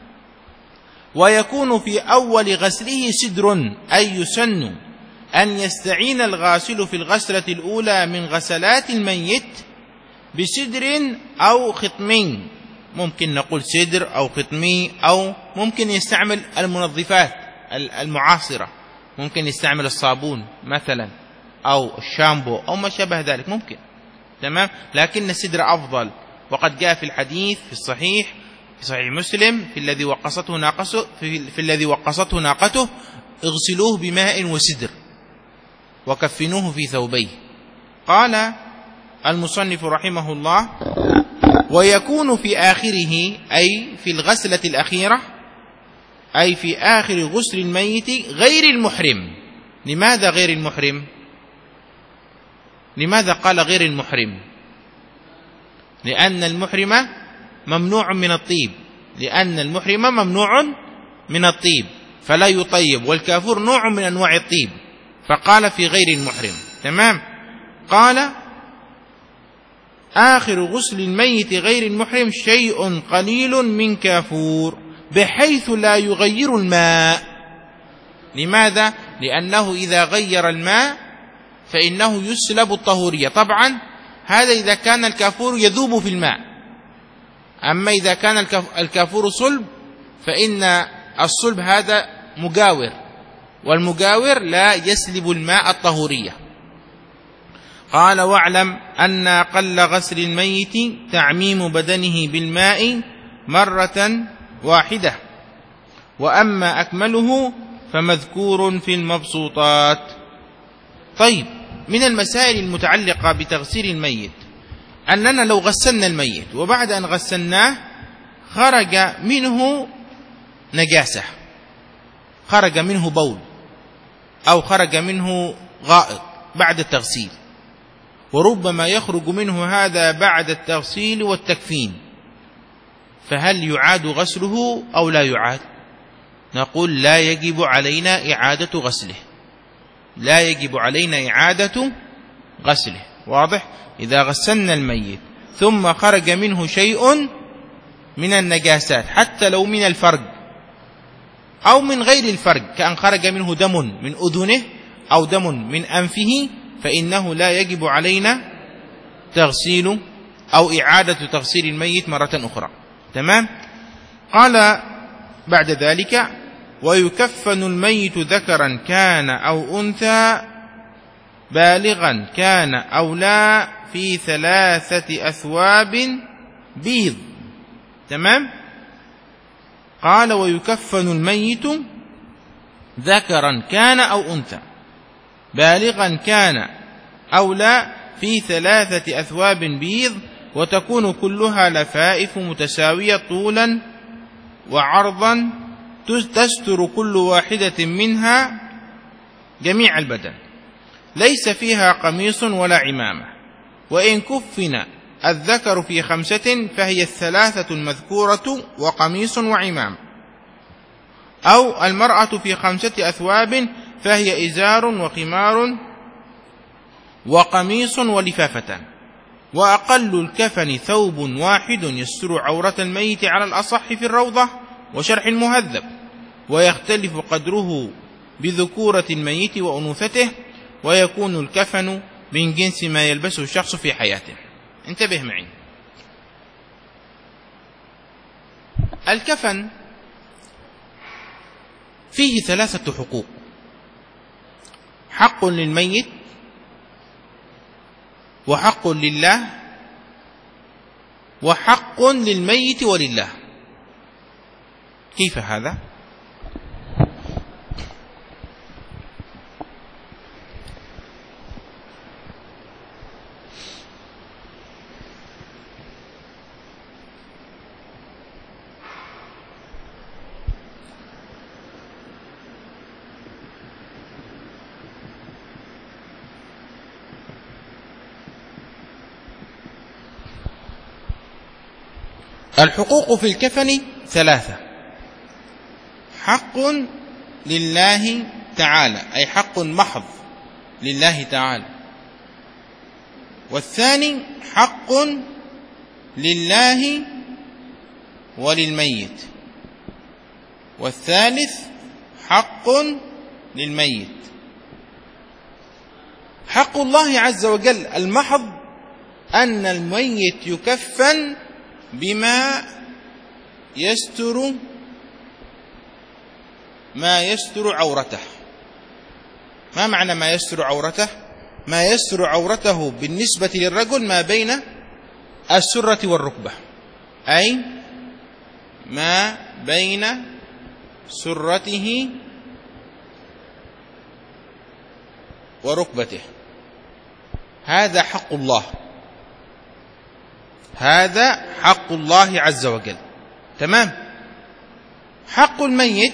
ويكون في أول غسله سدر، أي يسن أن يستعين الغاسل في الغسلة الأولى من غسلات الميت بسدر أو خطمين. ممكن نقول سدر أو خطمي، أو ممكن يستعمل المنظفات المعاصرة، ممكن يستعمل الصابون مثلا أو الشامبو أو ما شابه ذلك، ممكن. تمام؟ لكن السدر أفضل، وقد جاء في الحديث في الصحيح في صحيح مسلم في الذي وقصته ناقته في, في الذي وقصته ناقته اغسلوه بماء وسدر وكفنوه في ثوبيه. قال المصنف رحمه الله: ويكون في آخره أي في الغسلة الأخيرة أي في آخر غسل الميت غير المحرم. لماذا غير المحرم؟ لماذا قال غير المحرم؟ لأن المحرم ممنوع من الطيب لأن المحرم ممنوع من الطيب فلا يطيب، والكافور نوع من أنواع الطيب، فقال في غير المحرم. تمام. قال: آخر غسل الميت غير المحرم شيء قليل من كافور بحيث لا يغير الماء. لماذا؟ لأنه إذا غير الماء فإنه يسلب الطهورية. طبعا هذا إذا كان الكافور يذوب في الماء، أما إذا كان الكافور صلب فإن الصلب هذا مجاور، والمجاور لا يسلب الماء الطهورية. قال: واعلم أن أقل غسل الميت تعميم بدنه بالماء مرة واحدة، وأما أكمله فمذكور في المبسوطات. طيب، من المسائل المتعلقة بتغسيل الميت أننا لو غسلنا الميت وبعد أن غسلناه خرج منه نجاسة، خرج منه بول أو خرج منه غائط بعد التغسيل، وربما يخرج منه هذا بعد التغسيل والتكفين، فهل يعاد غسله أو لا يعاد؟ نقول: لا يجب علينا إعادة غسله، لا يجب علينا إعادة غسله. واضح؟ إذا غسلنا الميت ثم خرج منه شيء من النجاسات حتى لو من الفرج أو من غير الفرج، كأن خرج منه دم من أذنه أو دم من أنفه، فإنه لا يجب علينا تغسيل أو إعادة تغسيل الميت مرة أخرى. تمام؟ قال بعد ذلك: ويكفن الميت ذكرا كان أو أنثى بالغا كان أو لا في ثلاثة أثواب بيض. تمام؟ قال: ويكفن الميت ذكرا كان أو أنثى بالغا كان أو لا في ثلاثة أثواب بيض، وتكون كلها لفائف متساوية طولا وعرضا تستر كل واحدة منها جميع البدن، ليس فيها قميص ولا عمامة. وإن كفن الذكر في خمسة فهي الثلاثة المذكورة وقميص وعمام، أو المرأة في خمسة أثواب فهي إزار وخمار وقميص ولفافة. وأقل الكفن ثوب واحد يستر عورة الميت على الأصح في الروضة وشرح المهذب، ويختلف قدره بذكورة الميت وأنوثته، ويكون الكفن من جنس ما يلبسه الشخص في حياته. انتبه معي، الكفن فيه ثلاثة حقوق: حق للميت، وحق لله، وحق للميت ولله. كيف هذا؟ الحقوق في الكفن ثلاثة: حق لله تعالى أي حق محض لله تعالى، والثاني حق لله وللميت، والثالث حق للميت. حق الله عز وجل المحض أن الميت يكفن بما يستر ما يستر عورته. ما معنى ما يستر عورته؟ ما يستر عورته بالنسبة للرجل ما بين السرة والركبة، أي ما بين سرته وركبته. هذا حق الله، هذا حق الله عز وجل. تمام. حق الميت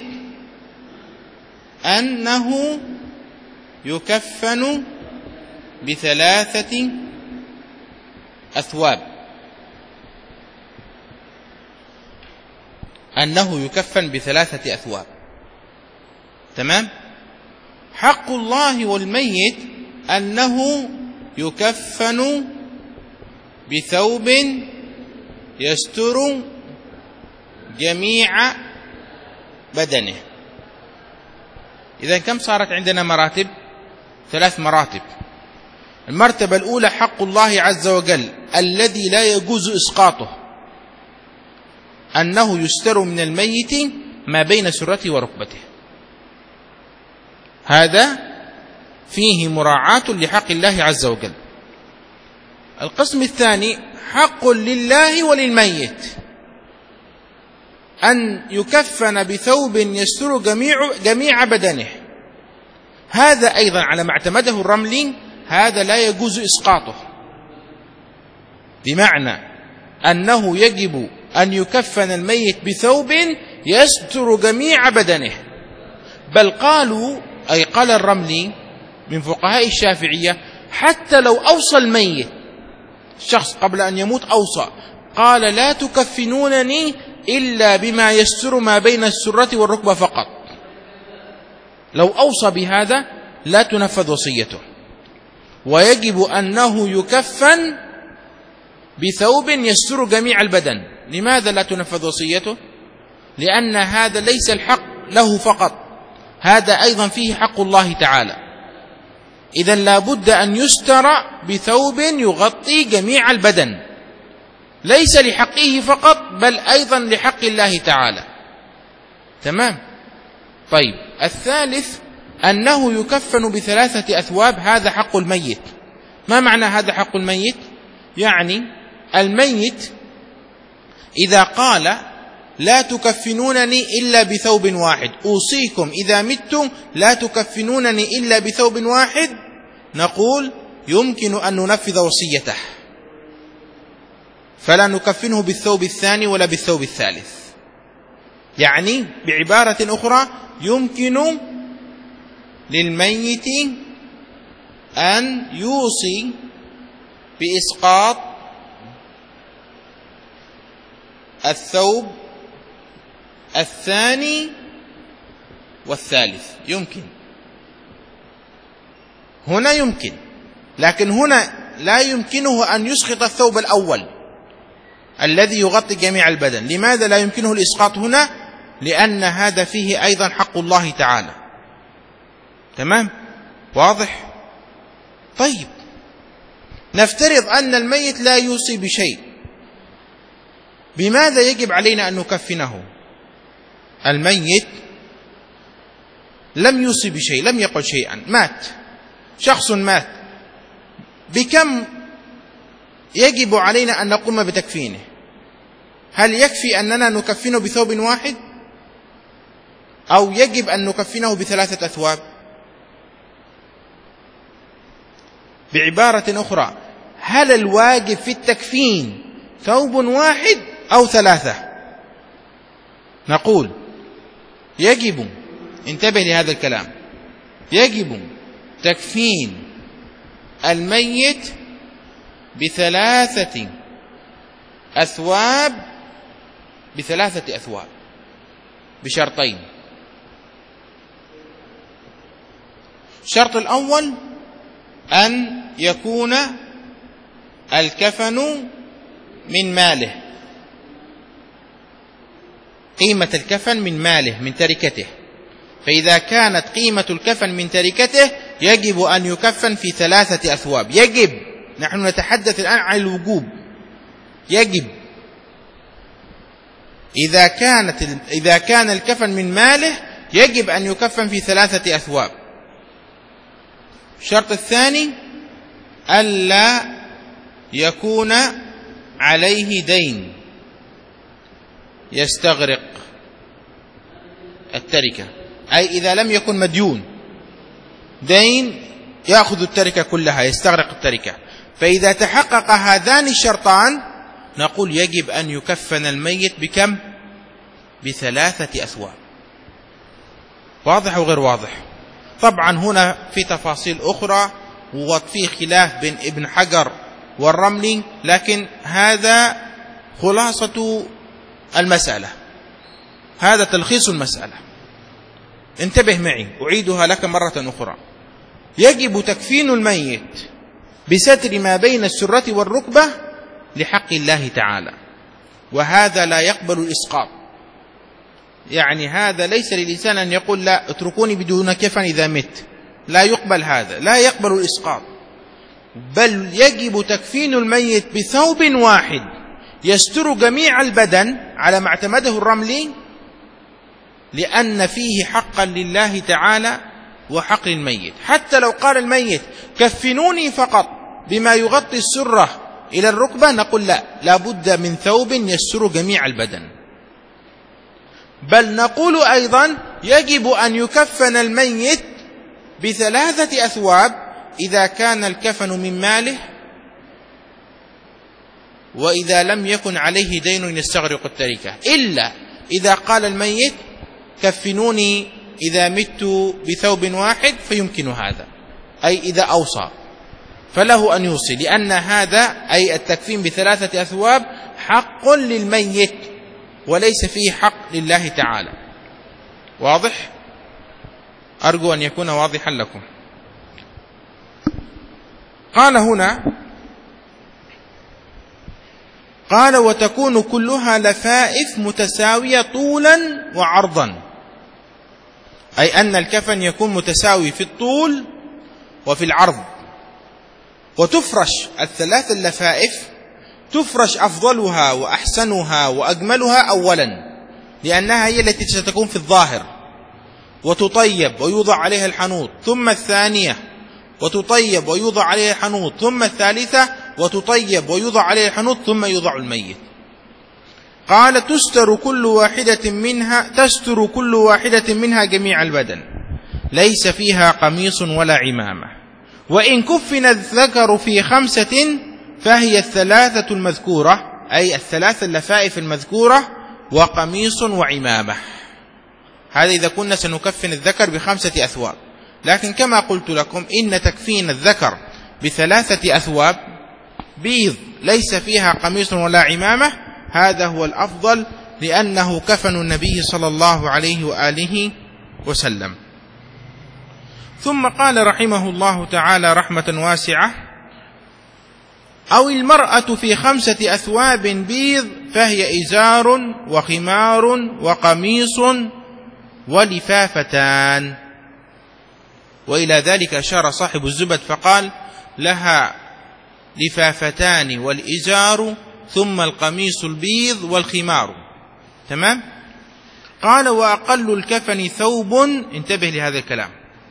أنه يكفن بثلاثة أثواب، أنه يكفن بثلاثة أثواب. تمام. حق الله والميت أنه يكفن بثوب يستر جميع بدنه. إذن كم صارت عندنا مراتب؟ ثلاث مراتب. المرتبة الأولى حق الله عز وجل الذي لا يجوز إسقاطه، أنه يستر من الميت ما بين سرته وركبته. هذا فيه مراعاة لحق الله عز وجل. القسم الثاني حق لله وللميت أن يكفن بثوب يستر جميع, جميع بدنه. هذا أيضا على ما اعتمده الرملي، هذا لا يجوز إسقاطه، بمعنى أنه يجب أن يكفن الميت بثوب يستر جميع بدنه. بل قالوا، أي قال الرملي من فقهاء الشافعية، حتى لو أوصى الميت، الشخص قبل أن يموت أوصى، قال لا تكفنونني إلا بما يستر ما بين السرة والركبة فقط، لو أوصى بهذا لا تنفذ وصيته، ويجب أنه يكفن بثوب يستر جميع البدن. لماذا لا تنفذ وصيته؟ لأن هذا ليس الحق له فقط، هذا أيضا فيه حق الله تعالى. إذن لا بد أن يستر بثوب يغطي جميع البدن، ليس لحقه فقط بل أيضا لحق الله تعالى. تمام. طيب، الثالث أنه يكفن بثلاثة أثواب، هذا حق الميت. ما معنى هذا حق الميت؟ يعني الميت إذا قال لا تكفنونني إلا بثوب واحد، أوصيكم إذا مت لا تكفنونني إلا بثوب واحد، نقول يمكن أن ننفذ وصيته، فلا نكفنه بالثوب الثاني ولا بالثوب الثالث. يعني بعبارة أخرى، يمكن للميت أن يوصي بإسقاط الثوب الثاني والثالث، يمكن هنا يمكن، لكن هنا لا يمكنه أن يسقط الثوب الأول الذي يغطي جميع البدن. لماذا لا يمكنه الإسقاط هنا؟ لأن هذا فيه أيضا حق الله تعالى. تمام؟ واضح؟ طيب، نفترض أن الميت لا يوصي بشيء، بماذا يجب علينا أن نكفنه؟ الميت لم يوصي بشيء، لم يقل شيئا، مات، شخص مات، بكم يجب علينا أن نقوم بتكفينه؟ هل يكفي أننا نكفنه بثوب واحد، أو يجب أن نكفنه بثلاثة أثواب؟ بعبارة أخرى، هل الواجب في التكفين ثوب واحد أو ثلاثة؟ نقول يجب، انتبه لهذا الكلام، يجب تكفين الميت بثلاثة أثواب، بثلاثة أثواب بشرطين. الشرط الأول أن يكون الكفن من ماله، قيمة الكفن من ماله، من تركته. فإذا كانت قيمة الكفن من تركته يجب أن يكفن في ثلاثة أثواب. يجب، نحن نتحدث الآن عن الوجوب، يجب إذا كانت إذا كان الكفن من ماله يجب أن يكفن في ثلاثة أثواب. الشرط الثاني ألا يكون عليه دين، يستغرق التركة، أي إذا لم يكن مديون دين يأخذ التركة كلها، يستغرق التركة. فإذا تحقق هذان الشرطان نقول يجب أن يكفن الميت بكم؟ بثلاثة أثواب. واضح أو غير واضح؟ طبعا هنا في تفاصيل أخرى وفي خلاف بين ابن حجر والرملي، لكن هذا خلاصة المسألة، هذا تلخيص المسألة. انتبه معي، أعيدها لك مرة أخرى. يجب تكفين الميت بستر ما بين السرة والركبة لحق الله تعالى، وهذا لا يقبل الإسقاط. يعني هذا ليس للإنسان أن يقول لا اتركوني بدون كفن إذا مت، لا يقبل هذا، لا يقبل الإسقاط، بل يجب تكفين الميت بثوب واحد يستر جميع البدن على ما اعتمده الرملي، لأن فيه حقا لله تعالى وحق للميت. حتى لو قال الميت كفنوني فقط بما يغطي السرة إلى الركبة نقول لا، لابد من ثوب يستر جميع البدن. بل نقول أيضا يجب أن يكفن الميت بثلاثة أثواب إذا كان الكفن من ماله، وإذا لم يكن عليه دين يستغرق التركة، إلا إذا قال الميت كفنوني إذا مت بثوب واحد فيمكن هذا، أي إذا أوصى فله أن يوصي، لأن هذا أي التكفين بثلاثة أثواب حق للميت وليس فيه حق لله تعالى. واضح؟ أرجو أن يكون واضحا لكم. قال هنا، قال وتكون كلها لفائف متساوية طولا وعرضا، أي أن الكفن يكون متساوي في الطول وفي العرض. وتفرش الثلاث اللفائف، تفرش أفضلها وأحسنها وأجملها أولا، لأنها هي التي ستكون في الظاهر، وتطيب ويوضع عليها الحنوط، ثم الثانية وتطيب ويوضع عليها الحنوط، ثم الثالثة وتطيب ويوضع عليها الحنوط، ثم يوضع الميت. قال تستر كل واحدة منها تستر كل واحدة منها جميع البدن، ليس فيها قميص ولا عمامة. وإن كفن الذكر في خمسة فهي الثلاثة المذكورة، أي الثلاث اللفائف المذكورة، وقميص وعمامة. هذا إذا كنا سنكفن الذكر بخمسة أثواب. لكن كما قلت لكم إن تكفين الذكر بثلاثة أثواب بيض ليس فيها قميص ولا عمامة هذا هو الأفضل، لأنه كفن النبي صلى الله عليه وآله وسلم. ثم قال رحمه الله تعالى رحمة واسعة: أو المرأة في خمسة أثواب بيض فهي إزار وخمار وقميص ولفافتان. وإلى ذلك أشار صاحب الزبد فقال: لها لفافتان والإزار ثم القميص البيض والخمار. تمام؟ قال: وأقل الكفن ثوب، انتبه لهذا الكلام،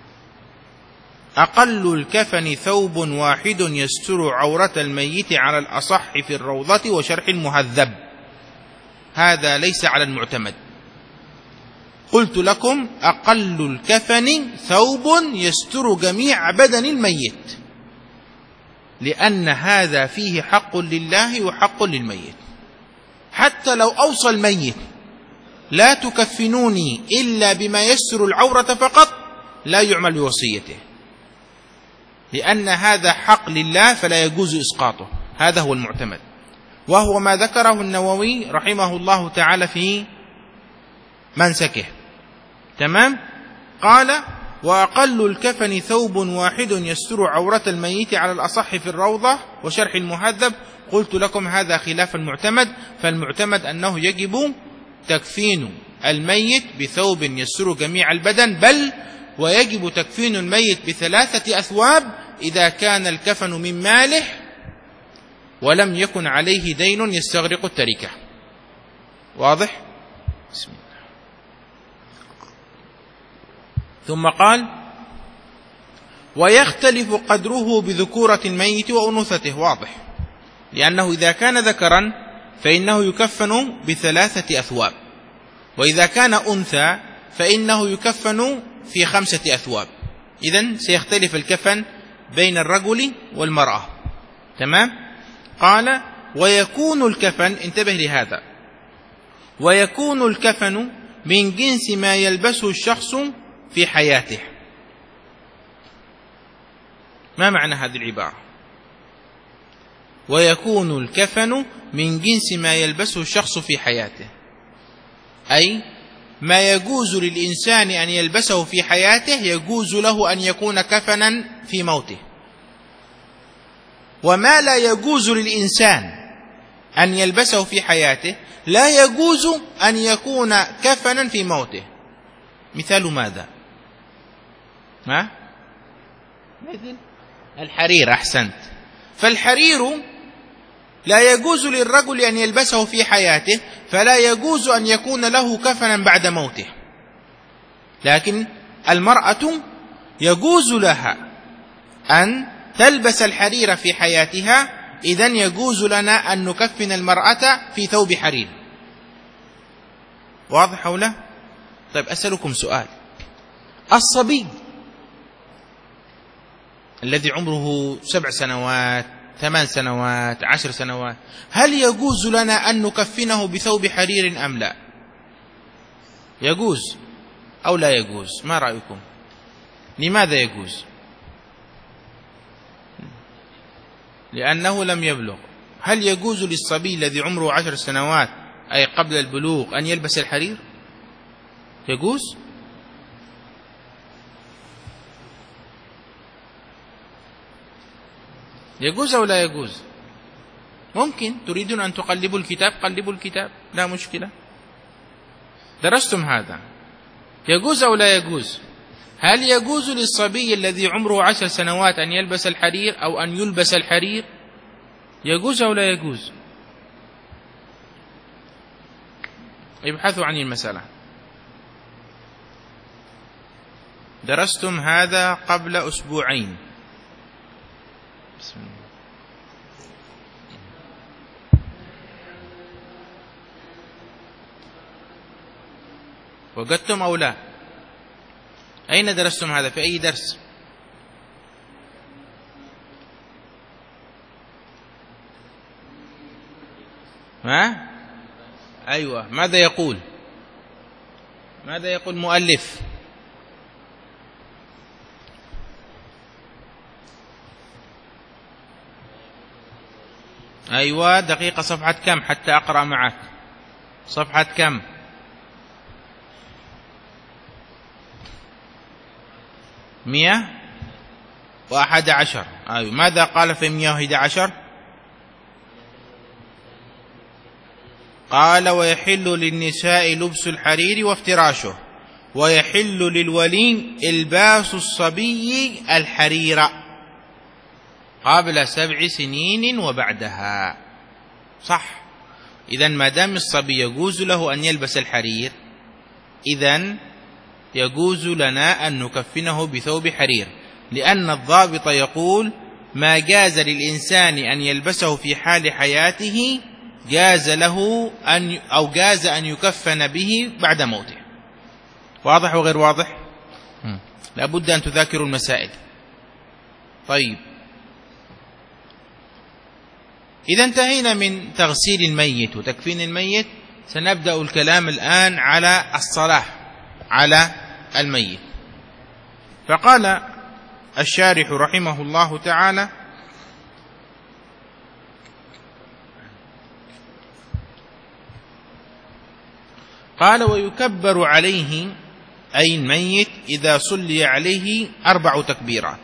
أقل الكفن ثوب واحد يستر عورة الميت على الأصح في الروضة وشرح المهذب. هذا ليس على المعتمد. قلت لكم أقل الكفن ثوب يستر جميع بدن الميت، لأن هذا فيه حق لله وحق للميت. حتى لو أوصى الميت لا تكفنوني إلا بما يستر العورة فقط، لا يعمل بوصيته، لأن هذا حق لله فلا يجوز إسقاطه. هذا هو المعتمد، وهو ما ذكره النووي رحمه الله تعالى في منسكه. تمام؟ قال: وأقل الكفن ثوب واحد يستر عورة الميت على الأصح في الروضة وشرح المهذب. قلت لكم هذا خلاف المعتمد، فالمعتمد أنه يجب تكفين الميت بثوب يستر جميع البدن، بل ويجب تكفين الميت بثلاثة أثواب إذا كان الكفن من ماله ولم يكن عليه دين يستغرق التركة. واضح؟ بسم الله. ثم قال: ويختلف قدره بذكورة الميت وأنوثته. واضح، لأنه إذا كان ذكرا فإنه يكفن بثلاثة أثواب، وإذا كان أنثى فإنه يكفن في خمسة أثواب. إذن سيختلف الكفن بين الرجل والمرأة. تمام؟ قال ويكون الكفن، انتبه لهذا، ويكون الكفن من جنس ما يلبسه الشخص في حياته. ما معنى هذه العبارة؟ ويكون الكفن من جنس ما يلبسه الشخص في حياته، أي ما يجوز للإنسان أن يلبسه في حياته يجوز له أن يكون كفنا في موته، وما لا يجوز للإنسان أن يلبسه في حياته لا يجوز أن يكون كفنا في موته. مثال ماذا؟ ما؟ مثل الحرير. أحسنت. فالحرير لا يجوز للرجل أن يلبسه في حياته، فلا يجوز أن يكون له كفنا بعد موته. لكن المرأة يجوز لها أن تلبس الحرير في حياتها، إذن يجوز لنا أن نكفن المرأة في ثوب حرير. واضح أو لا؟ طيب أسألكم سؤال، الصبي الذي عمره سبع سنوات، ثمان سنوات، عشر سنوات، هل يجوز لنا أن نكفنه بثوب حرير أم لا؟ يجوز أو لا يجوز؟ ما رأيكم؟ لماذا يجوز؟ لأنه لم يبلغ. هل يجوز للصبي الذي عمره عشر سنوات أي قبل البلوغ أن يلبس الحرير؟ يجوز؟ يجوز أو لا يجوز؟ ممكن تريدون أن تقلبوا الكتاب، قلبوا الكتاب، لا مشكلة، درستم هذا. يجوز أو لا يجوز؟ هل يجوز للصبي الذي عمره عشر سنوات أن يلبس الحرير أو أن يلبس الحرير؟ يجوز أو لا يجوز؟ ابحثوا عن المسألة. درستم هذا قبل أسبوعين. بسم الله. وجدتم أو لا؟ أين درستم هذا؟ في أي درس؟ ها؟ أيوة. ماذا يقول؟ ماذا يقول مؤلف؟ أيوة. دقيقة، صفحة كم حتى أقرأ معك؟ صفحة كم؟ مئة وأحد عشر. أيوة. ماذا قال في مئة وأحد عشر؟ قال ويحل للنساء لبس الحرير وافتراشه، ويحل للولي الباس الصبي الحرير قبل سبع سنين وبعدها. صح. إذن ما دام الصبي يجوز له أن يلبس الحرير، إذن يجوز لنا أن نكفنه بثوب حرير، لأن الضابط يقول ما جاز للإنسان أن يلبسه في حال حياته جاز له أن أو جاز أن يكفن به بعد موته. واضح وغير واضح؟ لابد أن تذاكروا المسائل. طيب، إذا انتهينا من تغسيل الميت وتكفين الميت، سنبدأ الكلام الآن على الصلاة على الميت. فقال الشارح رحمه الله تعالى: قال ويكبر عليه أي الميت إذا صلي عليه أربع تكبيرات،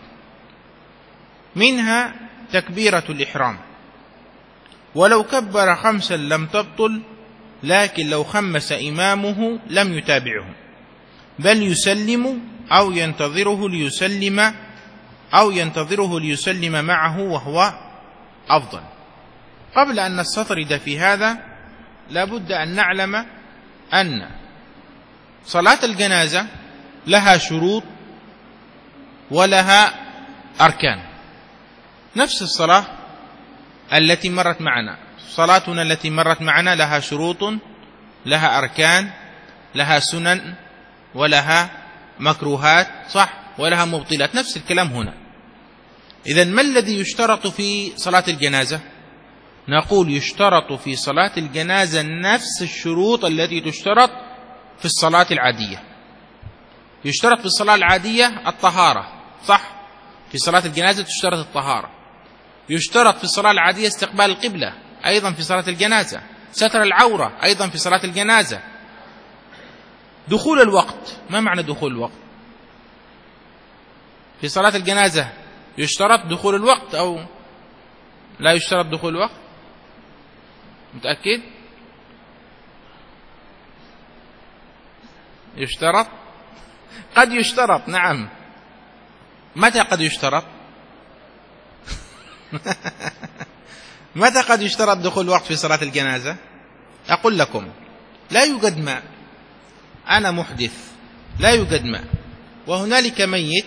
منها تكبيرة الإحرام، ولو كبر خمسا لم تبطل، لكن لو خمس إمامه لم يتابعه، بل يسلم أو ينتظره ليسلم أو ينتظره ليسلم معه، وهو أفضل. قبل أن نستطرد في هذا لابد أن نعلم أن صلاة الجنازة لها شروط ولها أركان، نفس الصلاة التي مرت معنا، صلاتنا التي مرت معنا لها شروط، لها أركان، لها سنن، ولها مكروهات، صح، ولها مبطلات، نفس الكلام هنا. إذن ما الذي يشترط في صلاة الجنازة؟ نقول يشترط في صلاة الجنازة نفس الشروط التي تشترط في الصلاة العادية. يشترط في الصلاة العادية الطهارة، صح، في صلاة الجنازة تشترط الطهارة. يشترط في الصلاة العادية استقبال القبلة أيضا في صلاة الجنازة، ستر العورة أيضا في صلاة الجنازة، دخول الوقت. ما معنى دخول الوقت؟ في صلاة الجنازة يشترط دخول الوقت أو لا يشترط دخول الوقت؟ متأكد؟ يشترط؟ قد يشترط، نعم. متى قد يشترط؟ متى قد يشترط دخول الوقت في صلاة الجنازة؟ أقول لكم لا يوجد ماء، أنا محدث، لا يوجد ماء، وهنالك ميت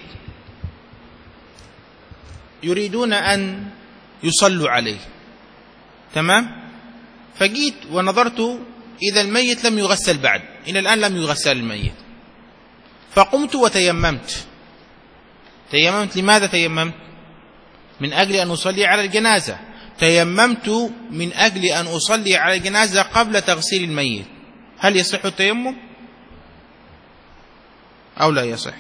يريدون أن يصلوا عليه، تمام؟ فجيت ونظرت إذا الميت لم يغسل بعد، إلى الآن لم يغسل الميت، فقمت وتيممت. تيممت لماذا تيممت؟ من أجل أن أصلي على الجنازة. تيممت من أجل أن أصلي على الجنازة قبل تغسيل الميت. هل يصح التيمم أو لا يصح؟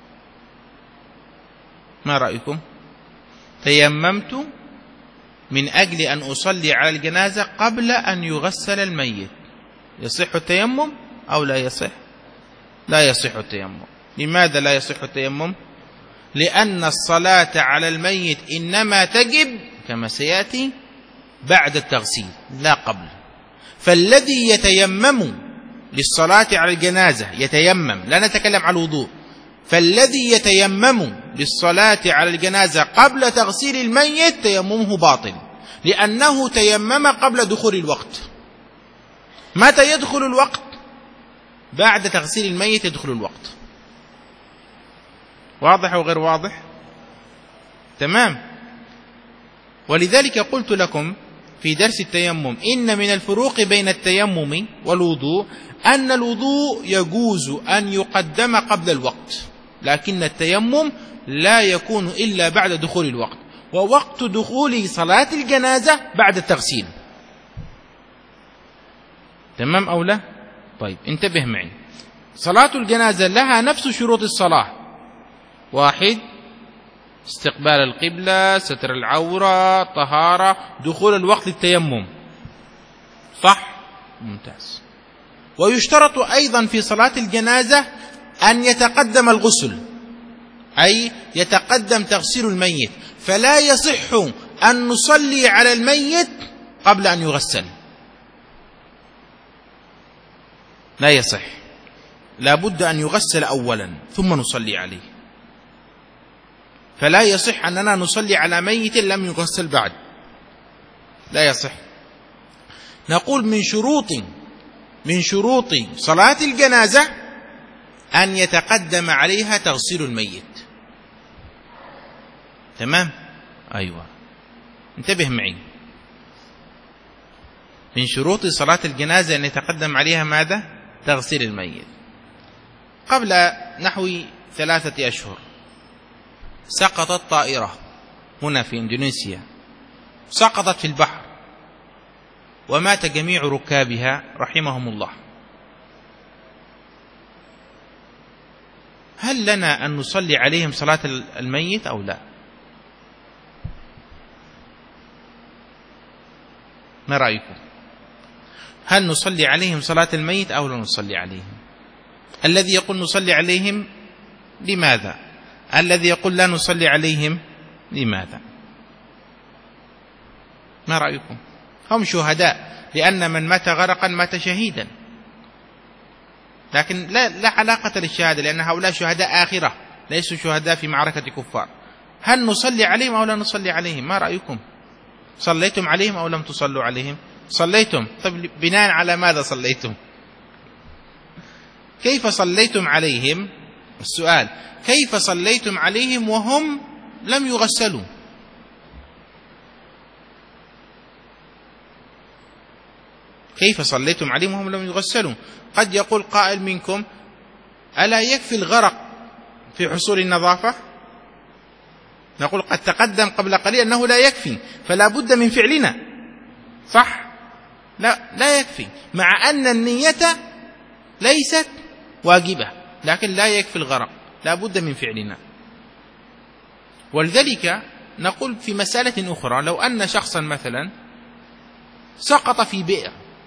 ما رأيكم؟ تيممت من أجل أن أصلي على الجنازة قبل أن يغسل الميت، يصح التيمم أو لا يصح؟ لا يصح التيمم. لماذا لا يصح التيمم؟ لأن الصلاة على الميت إنما تجب كما سيأتي بعد التغسيل لا قبل. فالذي يتيمم للصلاة على الجنازة يتيمم، لا نتكلم عن الوضوء، فالذي يتيمم للصلاة على الجنازة قبل تغسيل الميت تيممه باطل، لأنه تيمم قبل دخول الوقت. متى يدخل الوقت؟ بعد تغسيل الميت يدخل الوقت. واضح وغير واضح؟ تمام. ولذلك قلت لكم في درس التيمم إن من الفروق بين التيمم والوضوء أن الوضوء يجوز أن يقدم قبل الوقت، لكن التيمم لا يكون إلا بعد دخول الوقت، ووقت دخول صلاة الجنازة بعد التغسيل. تمام أو لا؟ طيب انتبه معي. صلاة الجنازة لها نفس شروط الصلاة. واحد، استقبال القبلة، ستر العورة، طهارة، دخول الوقت التيمم، صح؟ ممتاز. ويشترط أيضا في صلاة الجنازة أن يتقدم الغسل، أي يتقدم تغسيل الميت، فلا يصح أن نصلي على الميت قبل أن يغسل، لا يصح، لا بد أن يغسل أولا ثم نصلي عليه. فلا يصح أننا نصلي على ميت لم يغسل بعد، لا يصح. نقول من شروط من شروط صلاة الجنازة أن يتقدم عليها تغسيل الميت. تمام؟ أيوة، انتبه معي. من شروط صلاة الجنازة أن يتقدم عليها ماذا؟ تغسيل الميت. قبل نحو ثلاثة أشهر سقطت طائرة هنا في إندونيسيا، سقطت في البحر ومات جميع ركابها رحمهم الله. هل لنا أن نصلي عليهم صلاة الميت أو لا؟ ما رأيكم؟ هل نصلي عليهم صلاة الميت أو لا نصلي عليهم؟ الذي يقول نصلي عليهم لماذا؟ الذي يقول لا نصلي عليهم لماذا؟ ما رأيكم؟ هم شهداء، لأن من مات غرقا مات شهيدا، لكن لا, لا علاقة للشهادة، لأن هؤلاء شهداء آخرة ليسوا شهداء في معركة كفار. هل نصلي عليهم أو لا نصلي عليهم؟ ما رأيكم؟ صليتم عليهم أو لم تصلوا عليهم؟ صليتم. طيب بناء على ماذا صليتم؟ كيف صليتم عليهم؟ السؤال كيف صليتم عليهم وهم لم يغسلوا؟ كيف صليتم عليهم وهم لم يغسلوا؟ قد يقول قائل منكم: ألا يكفي الغرق في حصول النظافة؟ نقول قد تقدم قبل قليل أنه لا يكفي، فلا بد من فعلنا، صح؟ لا لا يكفي، مع أن النية ليست واجبة، لكن لا يكفي الغرق، لا بد من فعلنا. ولذلك نقول في مسألة أخرى: لو أن شخصا مثلا سقط في بئر،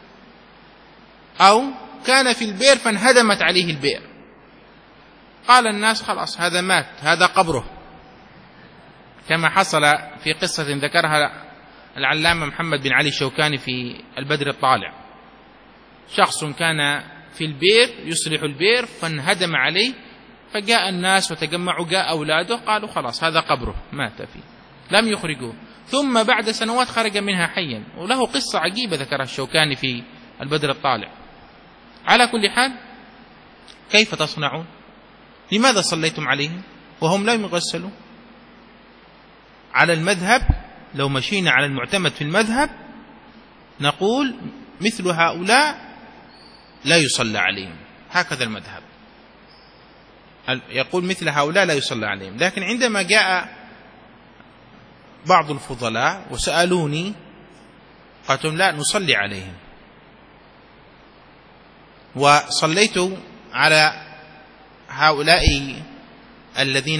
أو كان في البئر فانهدمت عليه البئر، قال الناس: خلاص هذا مات، هذا قبره، كما حصل في قصة ذكرها العلامة محمد بن علي الشوكاني في البدر الطالع. شخص كان في البئر يصلح البئر فانهدم عليه، فجاء الناس وتجمعوا، جاء أولاده قالوا: خلاص هذا قبره، مات فيه، لم يخرجوه، ثم بعد سنوات خرج منها حيا، وله قصة عجيبة ذكرها الشوكاني في البدر الطالع. على كل حال، كيف تصنعون؟ لماذا صليتم عليهم وهم لم يغسلوا؟ على المذهب، لو مشينا على المعتمد في المذهب، نقول مثل هؤلاء لا يصلى عليهم، هكذا المذهب يقول مثل هؤلاء لا يصلى عليهم. لكن عندما جاء بعض الفضلاء وسألوني قلت لهم: لا، نصلي عليهم. وصليت على هؤلاء الذين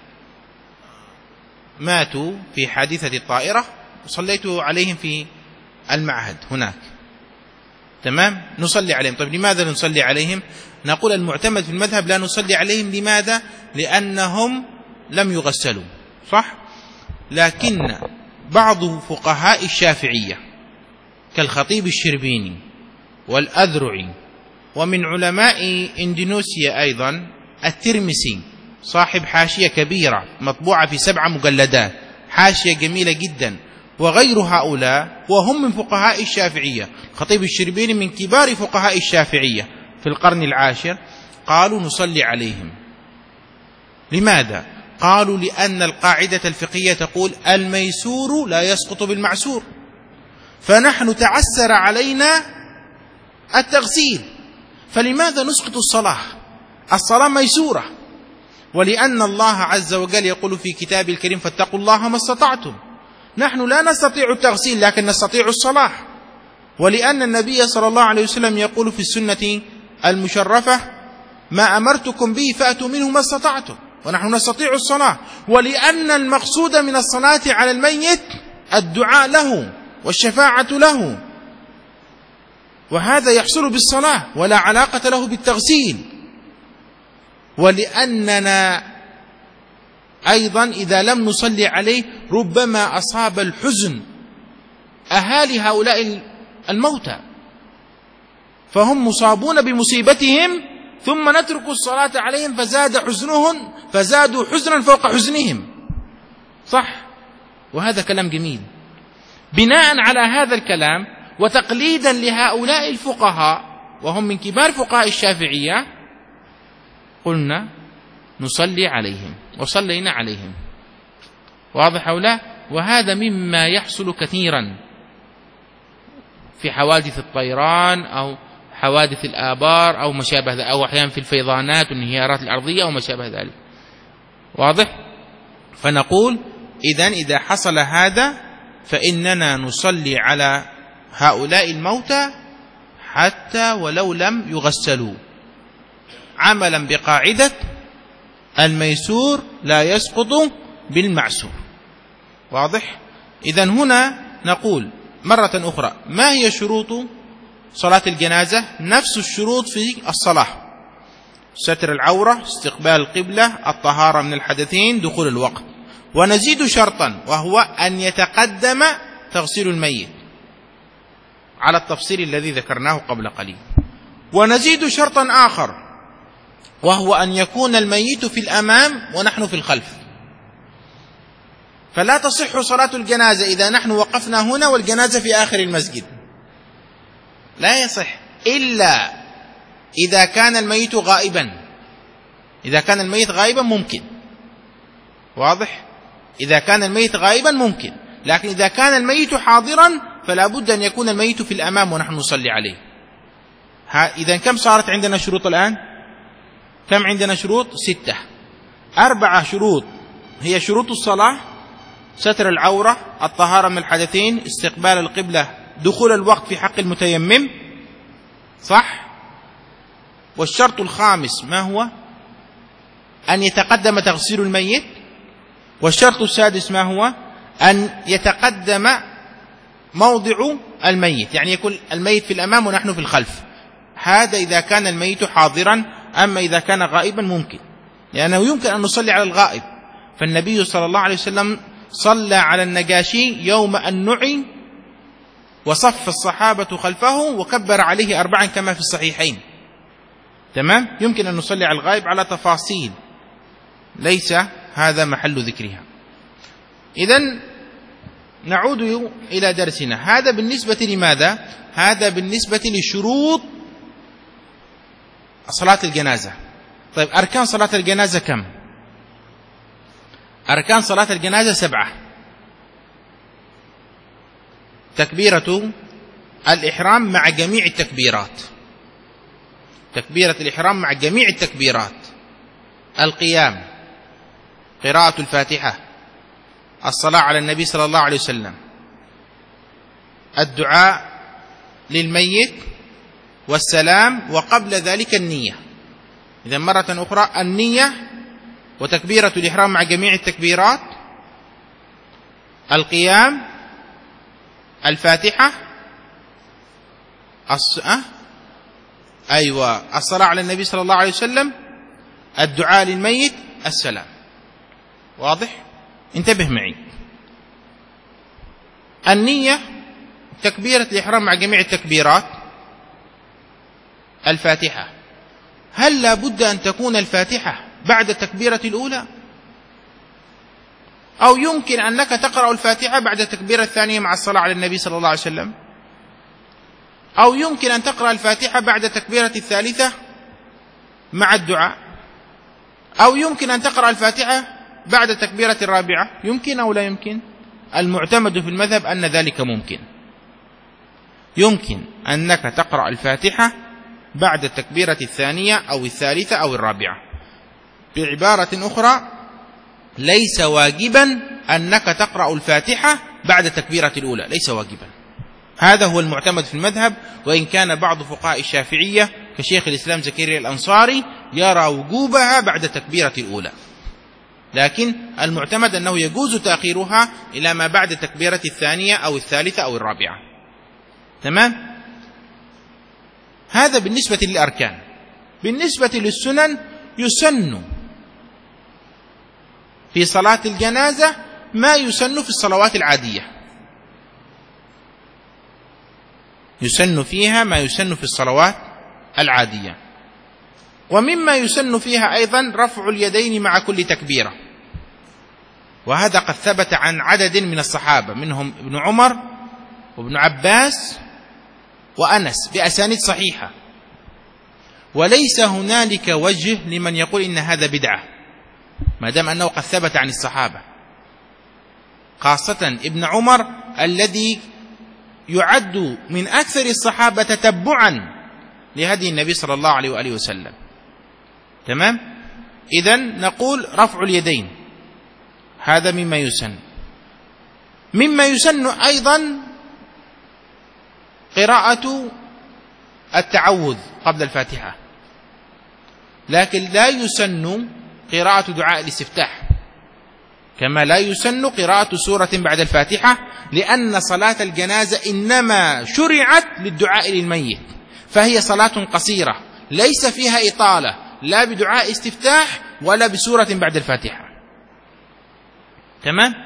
ماتوا في حادثة الطائرة، وصليت عليهم في المعهد هناك، تمام؟ نصلي عليهم. طيب لماذا نصلي عليهم؟ نقول المعتمد في المذهب لا نصلي عليهم. لماذا؟ لأنهم لم يغسلوا، صح؟ لكن بعض فقهاء الشافعية كالخطيب الشربيني والأذرعي، ومن علماء إندونيسيا أيضا الترمسي، صاحب حاشية كبيرة مطبوعة في سبع مجلدات، حاشية جميلة جدا، وغير هؤلاء وهم من فقهاء الشافعية. خطيب الشربيني من كبار فقهاء الشافعية في القرن العاشر، قالوا نصلي عليهم. لماذا؟ قالوا لأن القاعدة الفقهية تقول: الميسور لا يسقط بالمعسور، فنحن تعسر علينا التغسيل، فلماذا نسقط الصلاة؟ الصلاة ميسورة. ولأن الله عز وجل يقول في كتاب الكريم: فاتقوا الله ما استطعتم. نحن لا نستطيع التغسيل، لكن نستطيع الصلاة. ولأن النبي صلى الله عليه وسلم يقول في السنة المشرفة: ما أمرتكم به فأتوا منه ما استطعتم، ونحن نستطيع الصلاة. ولأن المقصود من الصلاة على الميت الدعاء له والشفاعة له، وهذا يحصل بالصلاة ولا علاقة له بالتغسيل. ولأننا أيضا إذا لم نصلي عليه ربما أصاب الحزن أهالي هؤلاء الموتى، فهم مصابون بمصيبتهم، ثم نترك الصلاة عليهم فزاد حزنهم، فزادوا حزنا فوق حزنهم، صح؟ وهذا كلام جميل. بناء على هذا الكلام وتقليدا لهؤلاء الفقهاء وهم من كبار فقهاء الشافعية، قلنا نصلي عليهم وصلينا عليهم. واضح أو لا؟ وهذا مما يحصل كثيرا في حوادث الطيران أو حوادث الآبار أو ما شابه ذلك، أو أحيانا في الفيضانات والانهيارات الأرضية أو ما شابه ذلك. واضح؟ فنقول إذن إذا حصل هذا فإننا نصلي على هؤلاء الموتى حتى ولو لم يغسلوا، عملا بقاعدة الميسور لا يسقط بالمعسور. واضح؟ إذن هنا نقول مرة أخرى: ما هي شروط صلاة الجنازة؟ نفس الشروط في الصلاة: ستر العورة، استقبال القبلة، الطهارة من الحدثين، دخول الوقت. ونزيد شرطا، وهو أن يتقدم تغسيل الميت على التفصيل الذي ذكرناه قبل قليل. ونزيد شرطا آخر، وهو أن يكون الميت في الأمام ونحن في الخلف. فلا تصح صلاة الجنازة إذا نحن وقفنا هنا والجنازة في آخر المسجد، لا يصح إلا إذا كان الميت غائبا. إذا كان الميت غائبا ممكن، واضح؟ إذا كان الميت غائبا ممكن، لكن إذا كان الميت حاضرا فلا بد أن يكون الميت في الأمام ونحن نصلي عليه. إذن كم صارت عندنا شروط الآن؟ كم عندنا شروط؟ ستة. أربعة شروط هي شروط الصلاة: ستر العورة، الطهارة من الحدثين، استقبال القبلة، دخول الوقت في حق المتيمم، صح؟ والشرط الخامس ما هو؟ أن يتقدم تغسيل الميت. والشرط السادس ما هو؟ أن يتقدم موضع الميت، يعني يكون الميت في الأمام ونحن في الخلف. هذا إذا كان الميت حاضرا، أما إذا كان غائبا ممكن، لأنه يمكن أن نصلي على الغائب. فالنبي صلى الله عليه وسلم صلى على النجاشي يوم النعي وصف الصحابة خلفه وكبر عليه أربعا كما في الصحيحين. تمام؟ يمكن أن نصلي على الغائب على تفاصيل ليس هذا محل ذكرها. إذن نعود إلى درسنا. هذا بالنسبة لماذا؟ هذا بالنسبة لشروط صلاة الجنازة. طيب أركان صلاة الجنازة كم؟ أركان صلاة الجنازة سبعة: تكبيرة الإحرام مع جميع التكبيرات، تكبيرة الإحرام مع جميع التكبيرات، القيام، قراءة الفاتحة، الصلاة على النبي صلى الله عليه وسلم، الدعاء للميت، والسلام، وقبل ذلك النية. إذا مرة أخرى النية وتكبيرة الإحرام مع جميع التكبيرات، القيام، الفاتحة، الص... أه؟ أيوة الصلاة على النبي صلى الله عليه وسلم، الدعاء للميت، السلام. واضح؟ انتبه معي. النية تكبيرة الإحرام مع جميع التكبيرات، الفاتحة. هل لا بد أن تكون الفاتحة بعد التكبيرة الأولى، أو يمكن أنك تقرأ الفاتحة بعد التكبيرة الثانية مع الصلاة على النبي صلى الله عليه وسلم، أو يمكن أن تقرأ الفاتحة بعد التكبيرة الثالثة مع الدعاء، أو يمكن أن تقرأ الفاتحة بعد التكبيرة الرابعة؟ يمكن أو لا يمكن؟ المعتمد في المذهب أن ذلك ممكن. يمكن أنك تقرأ الفاتحة بعد التكبيرة الثانية أو الثالثة أو الرابعة. بعبارة أخرى، ليس واجبا أنك تقرأ الفاتحة بعد التكبيرة الأولى، ليس واجبا. هذا هو المعتمد في المذهب، وإن كان بعض فقهاء الشافعية كشيخ الإسلام زكريا الأنصاري يرى وجوبها بعد التكبيرة الأولى، لكن المعتمد أنه يجوز تأخيرها إلى ما بعد التكبيرة الثانية أو الثالثة أو الرابعة. تمام؟ هذا بالنسبة للأركان. بالنسبة للسنن، يسن في صلاة الجنازة ما يسن في الصلوات العادية، يسن فيها ما يسن في الصلوات العادية. ومما يسن فيها أيضا رفع اليدين مع كل تكبيرة، وهذا قد ثبت عن عدد من الصحابة، منهم ابن عمر وابن عباس وأنس بأسانيد صحيحة. وليس هنالك وجه لمن يقول إن هذا بدعة ما دام أنه قد ثبت عن الصحابة، خاصة ابن عمر الذي يعد من أكثر الصحابة تتبعا لهدي النبي صلى الله عليه وآله وسلم. تمام؟ إذن نقول رفع اليدين هذا مما يسن. مما يسن أيضا قراءة التعوذ قبل الفاتحة، لكن لا يسن قراءة دعاء الاستفتاح، كما لا يسن قراءة سورة بعد الفاتحة، لأن صلاة الجنازة إنما شرعت للدعاء للميت، فهي صلاة قصيرة ليس فيها إطالة لا بدعاء استفتاح ولا بسورة بعد الفاتحة. تمام؟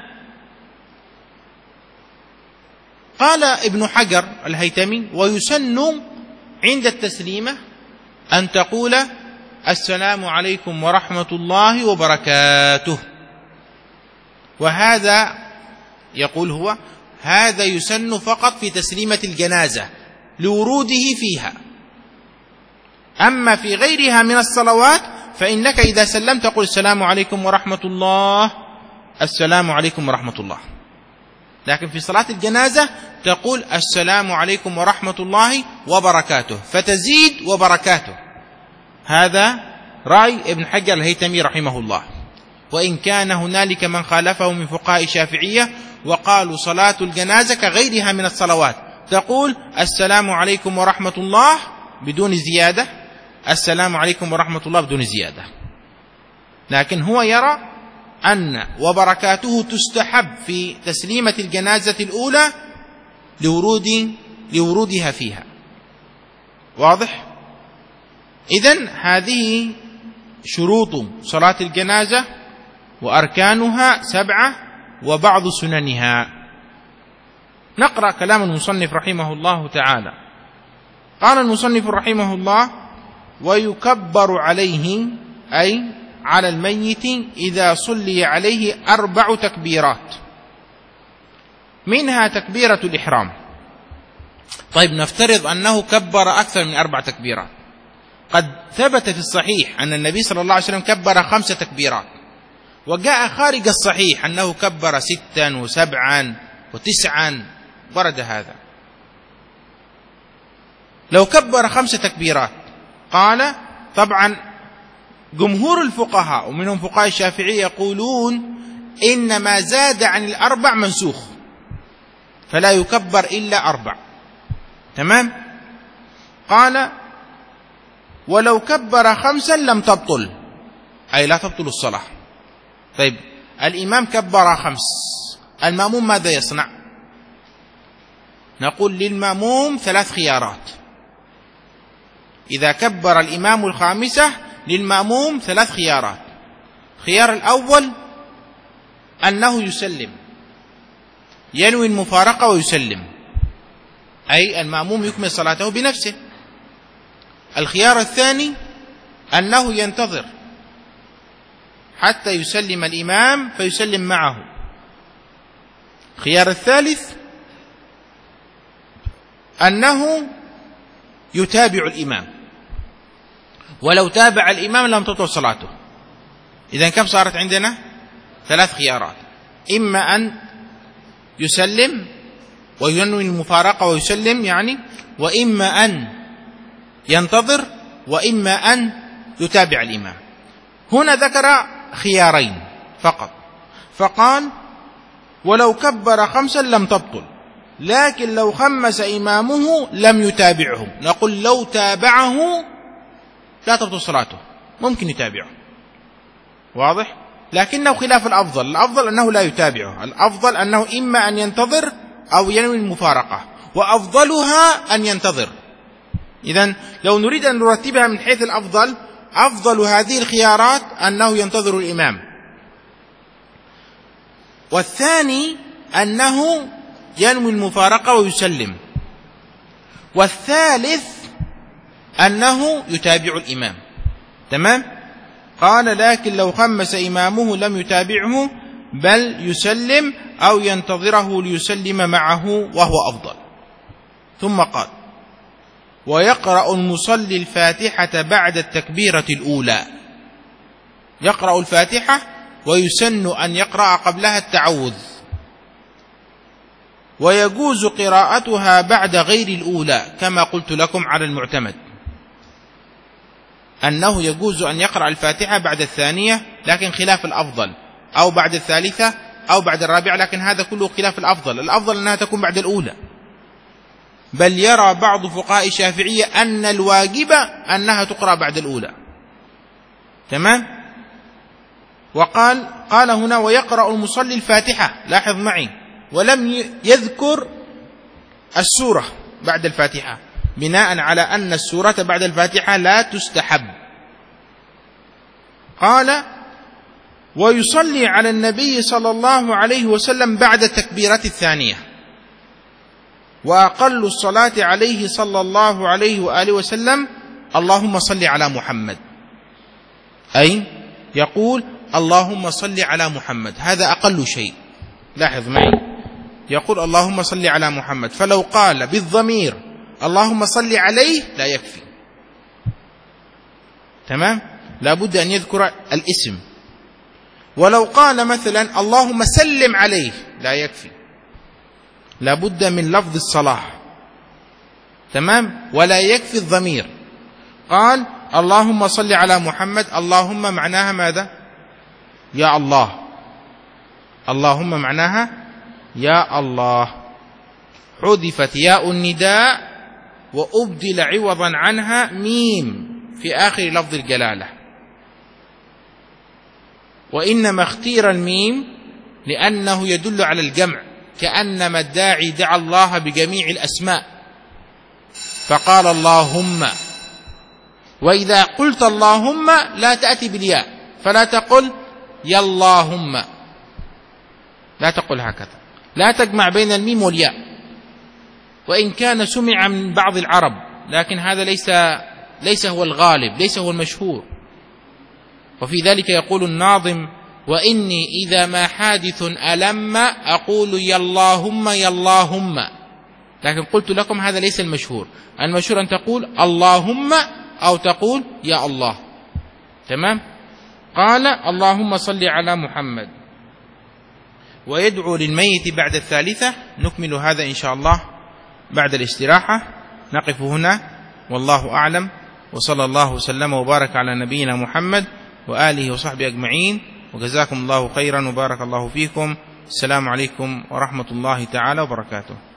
قال ابن حجر الهيتمي: ويسن عند التسليمة أن تقول السلام عليكم ورحمة الله وبركاته. وهذا يقول هو هذا يسن فقط في تسليمة الجنازة لوروده فيها، أما في غيرها من الصلوات فإنك إذا سلمت تقول السلام عليكم ورحمة الله، السلام عليكم ورحمة الله. لكن في صلاة الجنازة تقول السلام عليكم ورحمة الله وبركاته، فتزيد وبركاته. هذا رأي ابن حجر الهيثمي رحمه الله، وإن كان هنالك من خالفه من فقهاء الشافعية وقالوا صلاة الجنازة كغيرها من الصلوات، تقول السلام عليكم ورحمة الله بدون زيادة، السلام عليكم ورحمة الله بدون زيادة. لكن هو يرى أن وبركاته تستحب في تسليمة الجنازة الأولى لورود لورودها فيها. واضح؟ إذن هذه شروط صلاة الجنازة وأركانها سبعة وبعض سننها. نقرأ كلام المصنف رحمه الله تعالى. قال المصنف رحمه الله: ويكبر عليه، أي على الميت إذا صلي عليه أربع تكبيرات، منها تكبيرة الإحرام. طيب نفترض أنه كبر أكثر من أربع تكبيرات. قد ثبت في الصحيح أن النبي صلى الله عليه وسلم كبر خمس تكبيرات، وجاء خارج الصحيح أنه كبر ستا وسبعا وتسعا، ورد هذا. لو كبر خمس تكبيرات، قال طبعا جمهور الفقهاء ومنهم فقهاء الشافعية يقولون إن ما زاد عن الأربع منسوخ، فلا يكبر إلا أربع. تمام؟ قال ولو كبر خمسا لم تبطل، أي لا تبطل الصلاة. طيب الإمام كبر خمس، المأموم ماذا يصنع؟ نقول للمأموم ثلاث خيارات. إذا كبر الإمام الخامسة للمأموم ثلاث خيارات. الخيار الأول أنه يسلم، ينوي المفارقة ويسلم، أي المأموم يكمل صلاته بنفسه. الخيار الثاني أنه ينتظر حتى يسلم الإمام فيسلم معه. الخيار الثالث أنه يتابع الإمام، ولو تابع الإمام لم تبطل صلاته. إذن كم صارت عندنا؟ ثلاث خيارات: إما أن يسلم وينوي المفارقة ويسلم يعني، وإما أن ينتظر، وإما أن يتابع الإمام. هنا ذكر خيارين فقط، فقال ولو كبر خمسا لم تبطل، لكن لو خمس إمامه لم يتابعه. نقول لو تابعه لا تبطل صلاته، ممكن يتابعه. واضح؟ لكنه خلاف الأفضل. الأفضل أنه لا يتابعه، الأفضل أنه إما أن ينتظر أو ينوي المفارقة، وأفضلها أن ينتظر. إذن لو نريد أن نرتبها من حيث الأفضل، أفضل هذه الخيارات أنه ينتظر الإمام، والثاني أنه ينوي المفارقة ويسلم، والثالث أنه يتابع الإمام. تمام؟ قال لكن لو خمس إمامه لم يتابعه بل يسلم أو ينتظره ليسلم معه وهو أفضل. ثم قال ويقرأ المصلي الفاتحة بعد التكبيرة الأولى. يقرأ الفاتحة ويسن أن يقرأ قبلها التعوذ، ويجوز قراءتها بعد غير الأولى كما قلت لكم على المعتمد، أنه يجوز أن يقرأ الفاتحة بعد الثانية، لكن خلاف الأفضل، أو بعد الثالثة أو بعد الرابعة، لكن هذا كله خلاف الأفضل. الأفضل أنها تكون بعد الأولى. بل يرى بعض فقهاء الشافعية أن الواجب أنها تقرأ بعد الأولى. تمام؟ وقال قال هنا ويقرأ المصلي الفاتحة، لاحظ معي، ولم يذكر السورة بعد الفاتحة، بناء على أن السورة بعد الفاتحة لا تستحب. قال ويصلي على النبي صلى الله عليه وسلم بعد التكبيرة الثانية، وأقل الصلاة عليه صلى الله عليه وآله وسلم اللهم صل على محمد، أي يقول اللهم صل على محمد، هذا أقل شيء. لاحظ معي، يقول اللهم صل على محمد، فلو قال بالضمير اللهم صل عليه لا يكفي. تمام؟ لابد أن يذكر الاسم. ولو قال مثلا اللهم سلم عليه لا يكفي. لابد من لفظ الصلاح، تمام، ولا يكفي الضمير. قال اللهم صل على محمد، اللهم معناها ماذا؟ يا الله. اللهم معناها يا الله. حذفت ياء النداء وأبدل عوضا عنها ميم في آخر لفظ الجلالة. وإنما اختير الميم لأنه يدل على الجمع، كأنما الداعي دعا الله بجميع الأسماء فقال اللهم. وإذا قلت اللهم لا تأتي بالياء، فلا تقل يا اللهم، لا تقل هكذا، لا تجمع بين الميم والياء، وإن كان سمع من بعض العرب، لكن هذا ليس ليس هو الغالب، ليس هو المشهور. وفي ذلك يقول الناظم: وإني إذا ما حادث ألم أقول يا اللهم يا اللهم، لكن قلت لكم هذا ليس المشهور. المشهور أن تقول اللهم أو تقول يا الله، تمام. قال اللهم صل على محمد، ويدعو للميت بعد الثالثة. نكمل هذا إن شاء الله بعد الاستراحة. نقف هنا والله أعلم، وصلى الله وسلم وبارك على نبينا محمد وآله وصحبه أجمعين، وجزاكم الله خيرا وبارك الله فيكم. السلام عليكم ورحمة الله تعالى وبركاته.